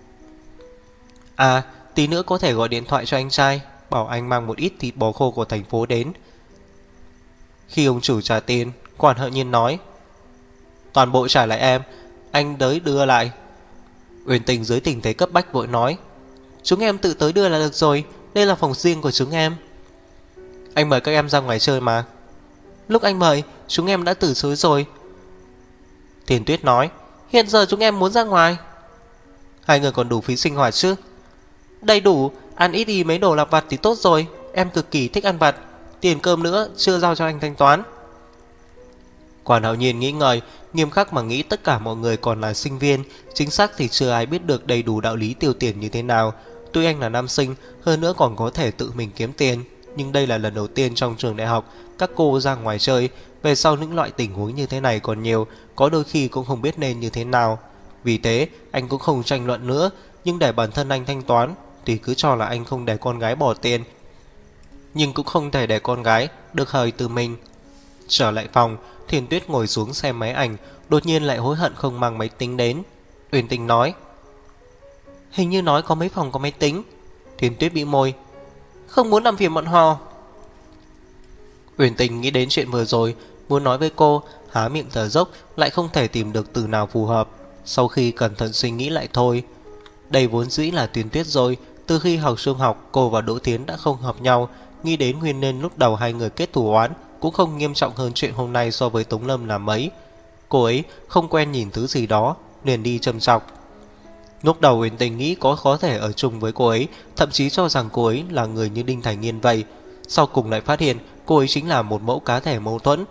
À, tí nữa có thể gọi điện thoại cho anh trai, bảo anh mang một ít thịt bò khô của thành phố đến. Khi ông chủ trả tiền, Quản Hạo Nhiên nói. Toàn bộ trả lại em, anh tới đưa lại. Uyển Tình dưới tình thế cấp bách vội nói. Chúng em tự tới đưa là được rồi, đây là phòng riêng của chúng em. Anh mời các em ra ngoài chơi mà. Lúc anh mời, chúng em đã từ chối rồi. Thiên Tuyết nói. Hiện giờ chúng em muốn ra ngoài. Hai người còn đủ phí sinh hoạt chứ? Đầy đủ, ăn ít đi mấy đồ lặt vặt thì tốt rồi. Em cực kỳ thích ăn vặt. Tiền cơm nữa chưa giao cho anh thanh toán. Quản Hạo Nhiên nghĩ ngợi, nghiêm khắc mà nghĩ tất cả mọi người còn là sinh viên, chính xác thì chưa ai biết được đầy đủ đạo lý tiêu tiền như thế nào. Tuy anh là nam sinh, hơn nữa còn có thể tự mình kiếm tiền, nhưng đây là lần đầu tiên trong trường đại học các cô ra ngoài chơi. Về sau những loại tình huống như thế này còn nhiều, có đôi khi cũng không biết nên như thế nào. Vì thế anh cũng không tranh luận nữa, nhưng để bản thân anh thanh toán thì cứ cho là anh không để con gái bỏ tiền, nhưng cũng không thể để con gái được hời từ mình. Trở lại phòng, Thiên Tuyết ngồi xuống xem máy ảnh, đột nhiên lại hối hận không mang máy tính đến. Uyển Tình nói. Hình như nói có mấy phòng có máy tính. Thiên Tuyết bĩu môi. Không muốn làm phiền bọn họ. Uyển Tình nghĩ đến chuyện vừa rồi, muốn nói với cô, há miệng thở dốc, lại không thể tìm được từ nào phù hợp. Sau khi cẩn thận suy nghĩ lại thôi. Đây vốn dĩ là Thiên Tuyết rồi. Từ khi học trung học, cô và Đỗ Tiến đã không hợp nhau. Nghĩ đến nguyên nhân lúc đầu hai người kết thù oán cũng không nghiêm trọng hơn chuyện hôm nay so với Tống Lâm là mấy. Cô ấy không quen nhìn thứ gì đó, liền đi châm chọc. Lúc đầu Uyển Tình nghĩ có có thể ở chung với cô ấy, thậm chí cho rằng cô ấy là người như Đinh Thành Nghiên vậy. Sau cùng lại phát hiện cô ấy chính là một mẫu cá thể mâu thuẫn,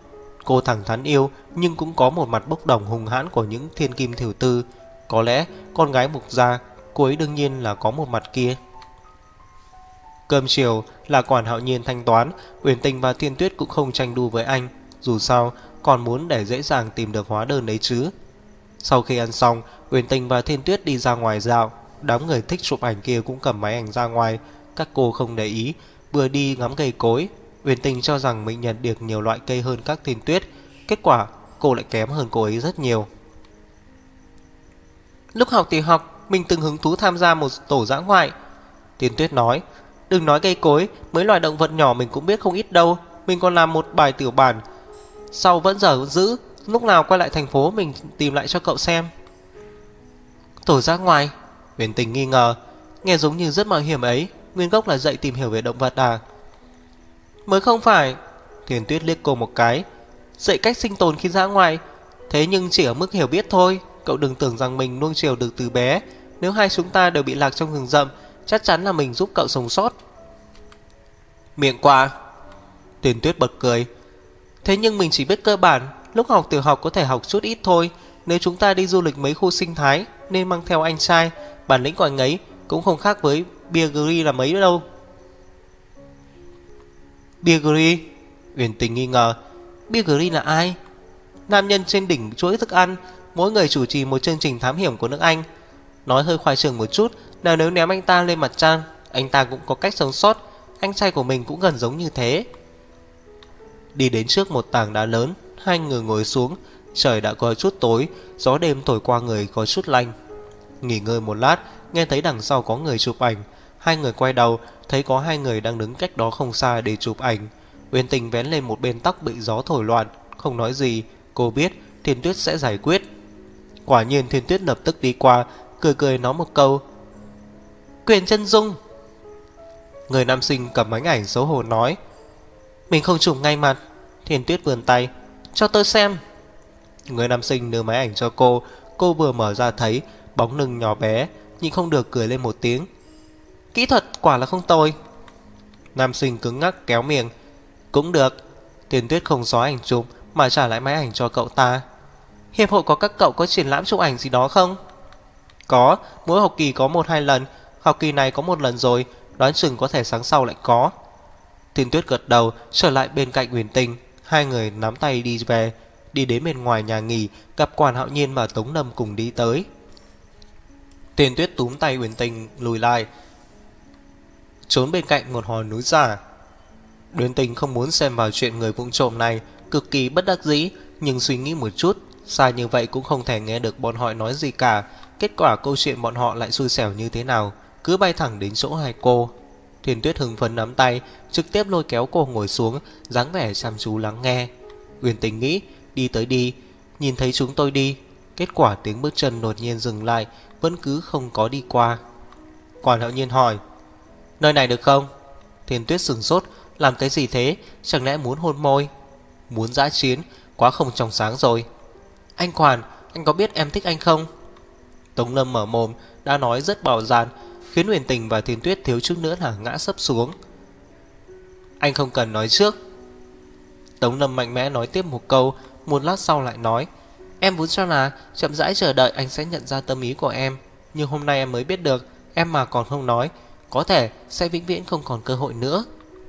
Cô thẳng thắn yêu, nhưng cũng có một mặt bốc đồng hung hãn của những thiên kim thiểu tư. Có lẽ con gái Mục gia, cô ấy đương nhiên là có một mặt kia. Cơm chiều là Quản Hạo Nhiên thanh toán. Uyển Tình và Thiên Tuyết cũng không tranh đua với anh, dù sao còn muốn để dễ dàng tìm được hóa đơn đấy chứ. Sau khi ăn xong, Uyển Tình và Thiên Tuyết đi ra ngoài dạo. Đám người thích chụp ảnh kia cũng cầm máy ảnh ra ngoài. Các cô không để ý, vừa đi ngắm cây cối. Uyển Tình cho rằng mình nhận được nhiều loại cây hơn các Thiên Tuyết. Kết quả cô lại kém hơn cô ấy rất nhiều. Lúc học tiểu học, mình từng hứng thú tham gia một tổ dã ngoại. Thiên Tuyết nói, đừng nói cây cối, mấy loài động vật nhỏ mình cũng biết không ít đâu. Mình còn làm một bài tiểu bản, sau vẫn dở giữ. Lúc nào quay lại thành phố mình tìm lại cho cậu xem. Tổ dã ngoại? Uyển Tình nghi ngờ. Nghe giống như rất mạo hiểm ấy. Nguyên gốc là dạy tìm hiểu về động vật à? Mới không phải. Thiên Tuyết liếc cô một cái. Dạy cách sinh tồn khi dã ngoại. Thế nhưng chỉ ở mức hiểu biết thôi. Cậu đừng tưởng rằng mình nuông chiều được từ bé. Nếu hai chúng ta đều bị lạc trong rừng rậm, chắc chắn là mình giúp cậu sống sót. Miệng qua. Thiên Tuyết bật cười. Thế nhưng mình chỉ biết cơ bản. Lúc học tiểu học có thể học chút ít thôi. Nếu chúng ta đi du lịch mấy khu sinh thái, nên mang theo anh trai. Bản lĩnh của anh ấy cũng không khác với Bear Grylls là mấy đâu. Bear Grylls? Uyển Tình nghi ngờ. Bear Grylls là ai? Nam nhân trên đỉnh chuỗi thức ăn, mỗi người chủ trì một chương trình thám hiểm của nước Anh. Nói hơi khoai trường một chút là nếu ném anh ta lên mặt trăng, anh ta cũng có cách sống sót. Anh trai của mình cũng gần giống như thế. Đi đến trước một tảng đá lớn, hai người ngồi xuống. Trời đã có chút tối, gió đêm thổi qua người có chút lạnh. Nghỉ ngơi một lát, nghe thấy đằng sau có người chụp ảnh. Hai người quay đầu, thấy có hai người đang đứng cách đó không xa để chụp ảnh. Uyển Tình vén lên một bên tóc bị gió thổi loạn, không nói gì. Cô biết Thiên Tuyết sẽ giải quyết. Quả nhiên Thiên Tuyết lập tức đi qua, cười cười nói một câu. Quyền chân dung. Người nam sinh cầm máy ảnh xấu hổ nói. Mình không chụp ngay mặt. Thiên Tuyết vươn tay. Cho tôi xem. Người nam sinh đưa máy ảnh cho cô. Cô vừa mở ra thấy bóng lưng nhỏ bé, nhưng không được cười lên một tiếng. Kỹ thuật quả là không tồi. Nam sinh cứng ngắc kéo miệng. Cũng được. Thiên Tuyết không xóa ảnh chụp mà trả lại máy ảnh cho cậu ta. Hiệp hội có các cậu có triển lãm chụp ảnh gì đó không? Có, mỗi học kỳ có một hai lần. Học kỳ này có một lần rồi, đoán chừng có thể sáng sau lại có. Thiên Tuyết gật đầu, trở lại bên cạnh Uyển Tình. Hai người nắm tay đi về. Đi đến bên ngoài nhà nghỉ, gặp Quản Hạo Nhiên và Tống Lâm cùng đi tới. Thiên Tuyết túm tay Uyển Tình lùi lại, trốn bên cạnh một hòn núi giả. Uyển Tình không muốn xem vào chuyện người vụng trộm này, cực kỳ bất đắc dĩ. Nhưng suy nghĩ một chút, xa như vậy cũng không thể nghe được bọn họ nói gì cả. Kết quả câu chuyện bọn họ lại xui xẻo như thế nào, cứ bay thẳng đến chỗ hai cô. Thiên Tuyết hưng phấn nắm tay, trực tiếp lôi kéo cô ngồi xuống, dáng vẻ chăm chú lắng nghe. Uyển Tình nghĩ, đi tới đi, nhìn thấy chúng tôi đi. Kết quả tiếng bước chân đột nhiên dừng lại, vẫn cứ không có đi qua. Quản Hạo Nhiên hỏi, nơi này được không? Thiên Tuyết sửng sốt, làm cái gì thế? Chẳng lẽ muốn hôn môi? Muốn dã chiến, quá không trong sáng rồi. Anh Quản, anh có biết em thích anh không? Tống Lâm mở mồm, đã nói rất bạo dạn, khiến Uyển Tình và Thiên Tuyết thiếu chút nữa là ngã sấp xuống. Anh không cần nói trước. Tống Lâm mạnh mẽ nói tiếp một câu, một lát sau lại nói, em vốn cho là chậm rãi chờ đợi anh sẽ nhận ra tâm ý của em, nhưng hôm nay em mới biết được, em mà còn không nói, có thể sẽ vĩnh viễn không còn cơ hội nữa.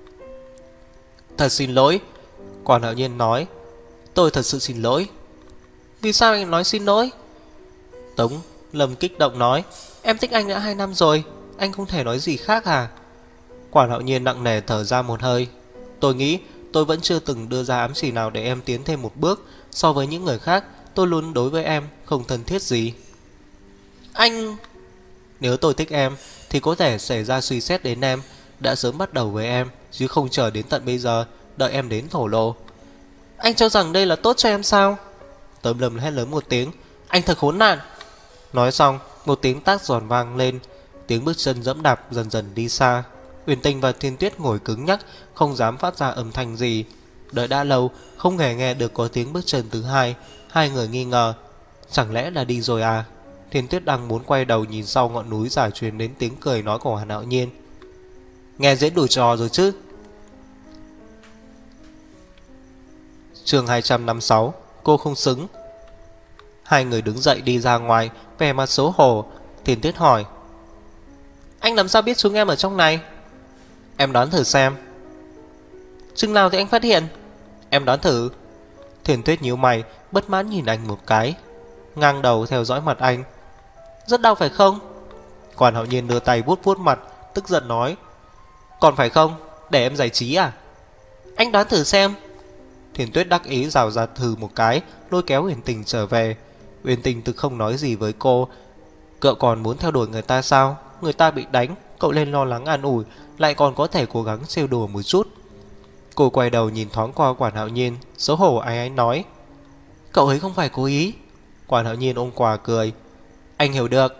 Thật xin lỗi. Quản Hạo Nhiên nói, tôi thật sự xin lỗi. Vì sao anh nói xin lỗi? Tống Lâm kích động nói, em thích anh đã hai năm rồi, anh không thể nói gì khác à? Quản Hạo Nhiên nặng nề thở ra một hơi. Tôi nghĩ tôi vẫn chưa từng đưa ra ám chỉ nào để em tiến thêm một bước. So với những người khác, tôi luôn đối với em không thân thiết gì. Anh... Nếu tôi thích em thì có thể xảy ra suy xét đến em, đã sớm bắt đầu với em, chứ không chờ đến tận bây giờ đợi em đến thổ lộ. Anh cho rằng đây là tốt cho em sao? Tống Lâm hét lớn một tiếng, anh thật khốn nạn. Nói xong, một tiếng tác giòn vang lên, tiếng bước chân dẫm đạp dần dần đi xa. Uyển Tình và Thiên Tuyết ngồi cứng nhắc, không dám phát ra âm thanh gì. Đợi đã lâu, không hề nghe được có tiếng bước chân thứ hai. Hai người nghi ngờ, chẳng lẽ là đi rồi à? Thiên Tuyết đang muốn quay đầu nhìn sau ngọn núi giả truyền đến tiếng cười nói của Quản Hạo Nhiên. Nghe dễ đủ trò rồi chứ. Chương hai trăm năm mươi sáu. Cô không xứng. Hai người đứng dậy đi ra ngoài, vẻ mặt xấu hổ. Thiên Tuyết hỏi: Anh làm sao biết chúng em ở trong này? Em đoán thử xem. Chừng nào thì anh phát hiện? Em đoán thử. Thiên Tuyết nhíu mày, bất mãn nhìn anh một cái, ngang đầu theo dõi mặt anh. Rất đau phải không? Quản Hạo Nhiên đưa tay vuốt vuốt mặt, tức giận nói: Còn phải không? Để em giải trí à? Anh đoán thử xem. Thiên Tuyết đắc ý rào rạt thử một cái, lôi kéo Uyển Tình trở về. Uyển Tình thực không nói gì với cô. Cậu còn muốn theo đuổi người ta sao? Người ta bị đánh, cậu lên lo lắng an ủi, lại còn có thể cố gắng trêu đùa một chút. Cô quay đầu nhìn thoáng qua Quản Hạo Nhiên, xấu hổ áy áy nói: Cậu ấy không phải cố ý. Quản Hạo Nhiên ôm quà cười: Anh hiểu được.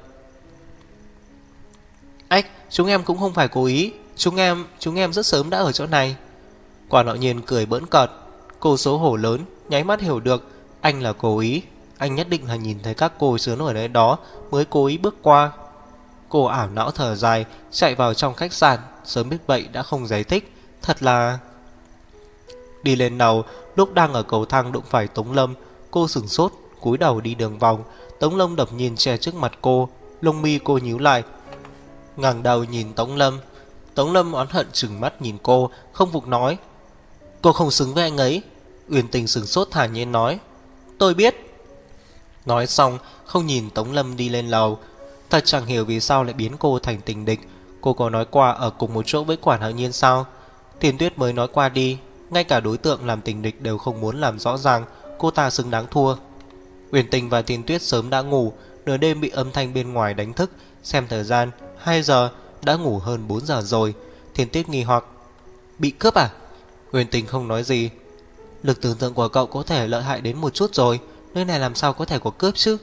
Ách, chúng em cũng không phải cố ý. Chúng em, chúng em rất sớm đã ở chỗ này. Quản Hạo Nhiên cười bỡn cợt. Cô xấu hổ lớn, nháy mắt hiểu được anh là cố ý. Anh nhất định là nhìn thấy các cô sướng ở nơi đó mới cố ý bước qua. Cô ảo não thở dài, chạy vào trong khách sạn. Sớm biết vậy đã không giải thích. Thật là... Đi lên đầu, lúc đang ở cầu thang đụng phải Tống Lâm. Cô sửng sốt, cúi đầu đi đường vòng. Tống Lâm đập nhìn che trước mặt cô, lông mi cô nhíu lại, ngẩng đầu nhìn Tống Lâm. Tống Lâm oán hận trừng mắt nhìn cô, không phục nói: Cô không xứng với anh ấy. Uyển Tình sửng sốt thản nhiên nói: Tôi biết. Nói xong không nhìn Tống Lâm đi lên lầu. Thật chẳng hiểu vì sao lại biến cô thành tình địch. Cô có nói qua ở cùng một chỗ với Quản Hạo Nhiên sao? Thiên Tuyết mới nói qua đi. Ngay cả đối tượng làm tình địch đều không muốn làm rõ ràng. Cô ta xứng đáng thua. Uyển Tình và Thiên Tuyết sớm đã ngủ. Nửa đêm bị âm thanh bên ngoài đánh thức. Xem thời gian, hai giờ. Đã ngủ hơn bốn giờ rồi. Thiên Tuyết nghi hoặc: Bị cướp à? Uyển Tình không nói gì. Lực tưởng tượng của cậu có thể lợi hại đến một chút rồi. Nơi này làm sao có thể có cướp chứ?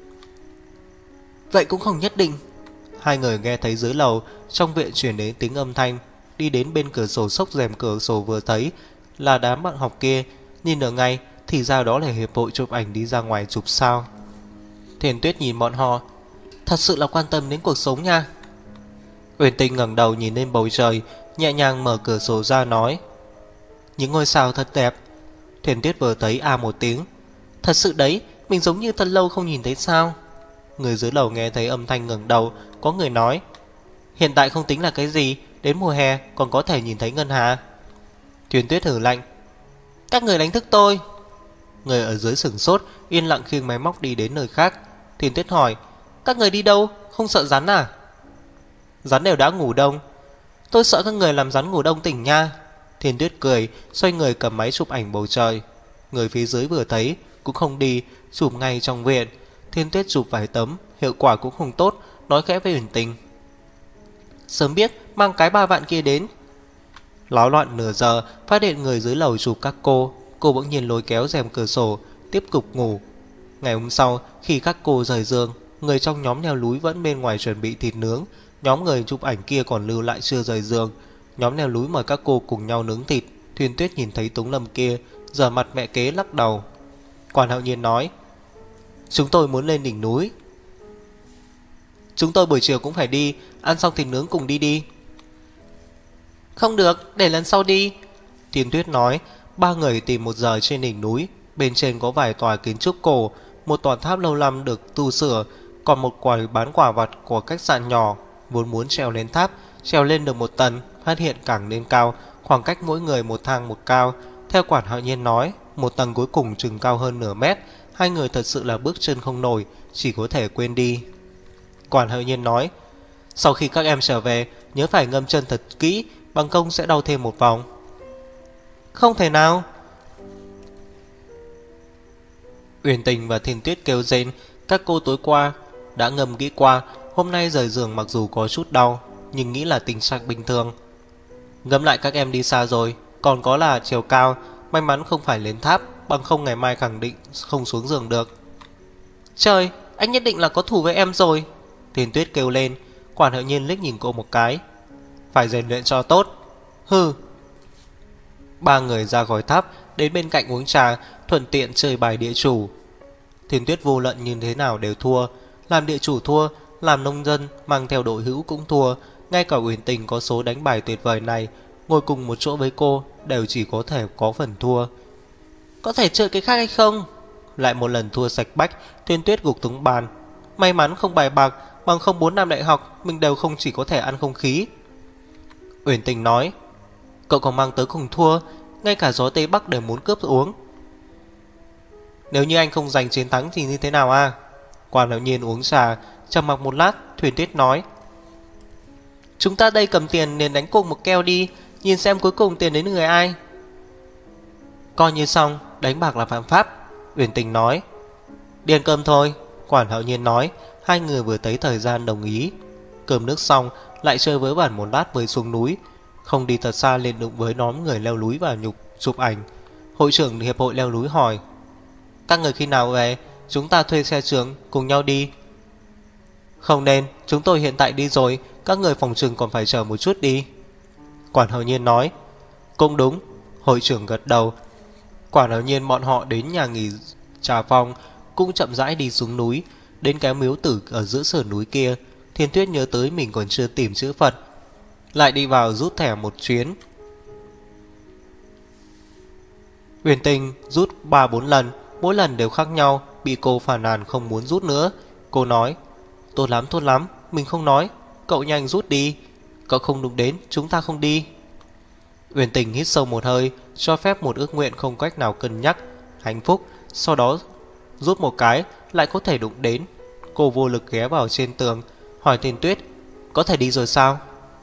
Vậy cũng không nhất định. Hai người nghe thấy dưới lầu trong viện truyền đến tiếng âm thanh. Đi đến bên cửa sổ, xốc rèm cửa sổ vừa thấy là đám bạn học kia. Nhìn ở ngay thì ra đó là hiệp hội chụp ảnh đi ra ngoài chụp sao. Thiên Tuyết nhìn bọn họ, thật sự là quan tâm đến cuộc sống nha. Uyển Tình ngẩng đầu nhìn lên bầu trời, nhẹ nhàng mở cửa sổ ra nói: Những ngôi sao thật đẹp. Thiên Tuyết vừa thấy a một tiếng: Thật sự đấy, mình giống như thật lâu không nhìn thấy sao. Người dưới lầu nghe thấy âm thanh ngẩng đầu, có người nói: Hiện tại không tính là cái gì, đến mùa hè còn có thể nhìn thấy ngân hà. Thiên Tuyết hừ lạnh: Các người đánh thức tôi. Người ở dưới sửng sốt, yên lặng khiêng máy móc đi đến nơi khác. Thiên Tuyết hỏi: Các người đi đâu, không sợ rắn à? Rắn đều đã ngủ đông. Tôi sợ các người làm rắn ngủ đông tỉnh nha. Thiên Tuyết cười, xoay người cầm máy chụp ảnh bầu trời. Người phía dưới vừa thấy cũng không đi, chụp ngay trong viện. Thiên Tuyết chụp vài tấm, hiệu quả cũng không tốt, nói khẽ với Uyển Tình: Sớm biết mang cái ba vạn kia đến. Láo loạn nửa giờ, phát hiện người dưới lầu chụp các cô. Cô bỗng nhiên lôi kéo rèm cửa sổ, tiếp tục ngủ. Ngày hôm sau, khi các cô rời giường, người trong nhóm leo núi vẫn bên ngoài chuẩn bị thịt nướng. Nhóm người chụp ảnh kia còn lưu lại chưa rời giường. Nhóm leo núi mời các cô cùng nhau nướng thịt. Thiên Tuyết nhìn thấy Tống Lâm kia, giờ mặt mẹ kế lắc đầu. Quản Hạo Nhiên nói: Chúng tôi muốn lên đỉnh núi. Chúng tôi buổi chiều cũng phải đi, ăn xong thịt nướng cùng đi đi. Không được, để lần sau đi. Thiên Tuyết nói. Ba người tìm một giờ trên đỉnh núi. Bên trên có vài tòa kiến trúc cổ, một tòa tháp lâu năm được tu sửa, còn một quầy bán quả vặt của khách sạn nhỏ. Vốn muốn trèo lên tháp, trèo lên được một tầng, phát hiện càng lên cao, khoảng cách mỗi người một thang một cao. Theo Quản Hạo Nhiên nói, một tầng cuối cùng chừng cao hơn nửa mét. Hai người thật sự là bước chân không nổi, chỉ có thể quên đi. Quản Hạo Nhiên nói: Sau khi các em trở về, nhớ phải ngâm chân thật kỹ, bằng không sẽ đau thêm một vòng. Không thể nào. Uyển Tình và Thiên Tuyết kêu rên. Các cô tối qua đã ngâm kỹ qua, hôm nay rời giường mặc dù có chút đau, nhưng nghĩ là tình trạng bình thường. Ngẫm lại các em đi xa rồi, còn có là chiều cao, may mắn không phải lên tháp, bằng không ngày mai khẳng định không xuống giường được. Trời, anh nhất định là có thù với em rồi. Thiên Tuyết kêu lên. Quản Hạo Nhiên liếc nhìn cô một cái: Phải rèn luyện cho tốt. Hừ. Ba người ra khỏi tháp, đến bên cạnh uống trà, thuận tiện chơi bài địa chủ. Thiên Tuyết vô luận như thế nào đều thua. Làm địa chủ thua, làm nông dân mang theo đội hữu cũng thua. Ngay cả Uyển Tình có số đánh bài tuyệt vời này, ngồi cùng một chỗ với cô đều chỉ có thể có phần thua. Có thể chơi cái khác hay không? Lại một lần thua sạch bách, Thiên Tuyết gục xuống bàn. May mắn không bài bạc, bằng không bốn năm đại học mình đều không chỉ có thể ăn không khí. Uyển Tình nói, cậu còn mang tới cùng thua, ngay cả gió Tây Bắc đều muốn cướp uống. Nếu như anh không giành chiến thắng thì như thế nào à? Quan Hạo Nhiên uống trà, trầm mặc một lát, Thuyền Tuyết nói, chúng ta đây cầm tiền nên đánh cuộc một keo đi, nhìn xem cuối cùng tiền đến người ai. Coi như xong, đánh bạc là phạm pháp, Uyển Tình nói. Đi ăn cơm thôi, Quản Hạo Nhiên nói. Hai người vừa tới thời gian đồng ý. Cơm nước xong, lại chơi với bản một lát mới xuống núi. Không đi thật xa liền đụng với nhóm người leo núi và nhục chụp ảnh. Hội trưởng hiệp hội leo núi hỏi, các người khi nào về? Chúng ta thuê xe trường cùng nhau đi. Không nên, chúng tôi hiện tại đi rồi, các người phòng trường còn phải chờ một chút đi, Quản Hạo Nhiên nói. Cũng đúng, hội trưởng gật đầu. Quản Hạo Nhiên bọn họ đến nhà nghỉ Trà Phong, cũng chậm rãi đi xuống núi. Đến cái miếu tử ở giữa sườn núi kia, Thiên Tuyết nhớ tới mình còn chưa tìm chữ Phật, lại đi vào rút thẻ một chuyến. Uyển Tình rút ba bốn lần, mỗi lần đều khác nhau, bị cô phàn nàn không muốn rút nữa. Cô nói, tốt lắm tốt lắm, mình không nói, cậu nhanh rút đi, cậu không đụng đến chúng ta không đi. Uyển Tình hít sâu một hơi, cho phép một ước nguyện không cách nào cân nhắc, hạnh phúc. Sau đó rút một cái, lại có thể đụng đến. Cô vô lực ghé vào trên tường, hỏi Thiên Tuyết, có thể đi rồi sao?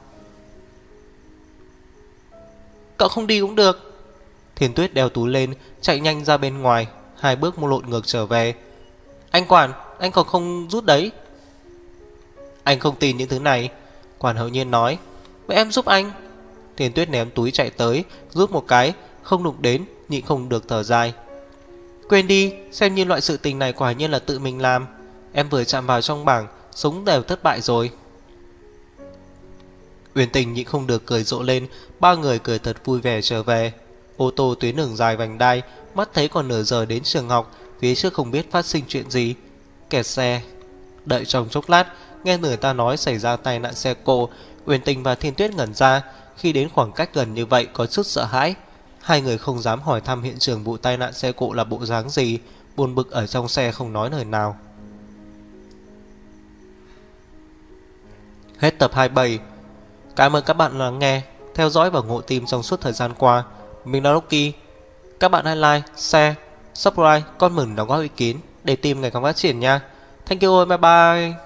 Cậu không đi cũng được. Thiên Tuyết đeo túi lên, chạy nhanh ra bên ngoài, hai bước một lộn ngược trở về. Anh Quản, anh còn không rút đấy. Anh không tin những thứ này, Quản Hạo Nhiên nói. Vậy em giúp anh. Thiên Tuyết ném túi chạy tới, rút một cái, không đụng đến, nhịn không được thở dài. Quên đi, xem như loại sự tình này quả nhiên là tự mình làm. Em vừa chạm vào trong bảng, sống đều thất bại rồi. Uyển Tình nhịn không được cười rộ lên. Ba người cười thật vui vẻ trở về. Ô tô tuyến đường dài vành đai, mắt thấy còn nửa giờ đến trường học. Phía trước không biết phát sinh chuyện gì, kẹt xe. Đợi trong chốc lát, nghe người ta nói xảy ra tai nạn xe cộ. Uyển Tình và Thiên Tuyết ngẩn ra. Khi đến khoảng cách gần như vậy có chút sợ hãi. Hai người không dám hỏi thăm hiện trường vụ tai nạn xe cộ là bộ dáng gì, buồn bực ở trong xe không nói lời nào. Hết tập hai mươi bảy. Cảm ơn các bạn lắng nghe, theo dõi và ngộ tìm trong suốt thời gian qua. Mình là Rocky. Các bạn hãy like, share, subscribe, comment đóng góp ý kiến để team ngày càng phát triển nha. Thank you, bye bye.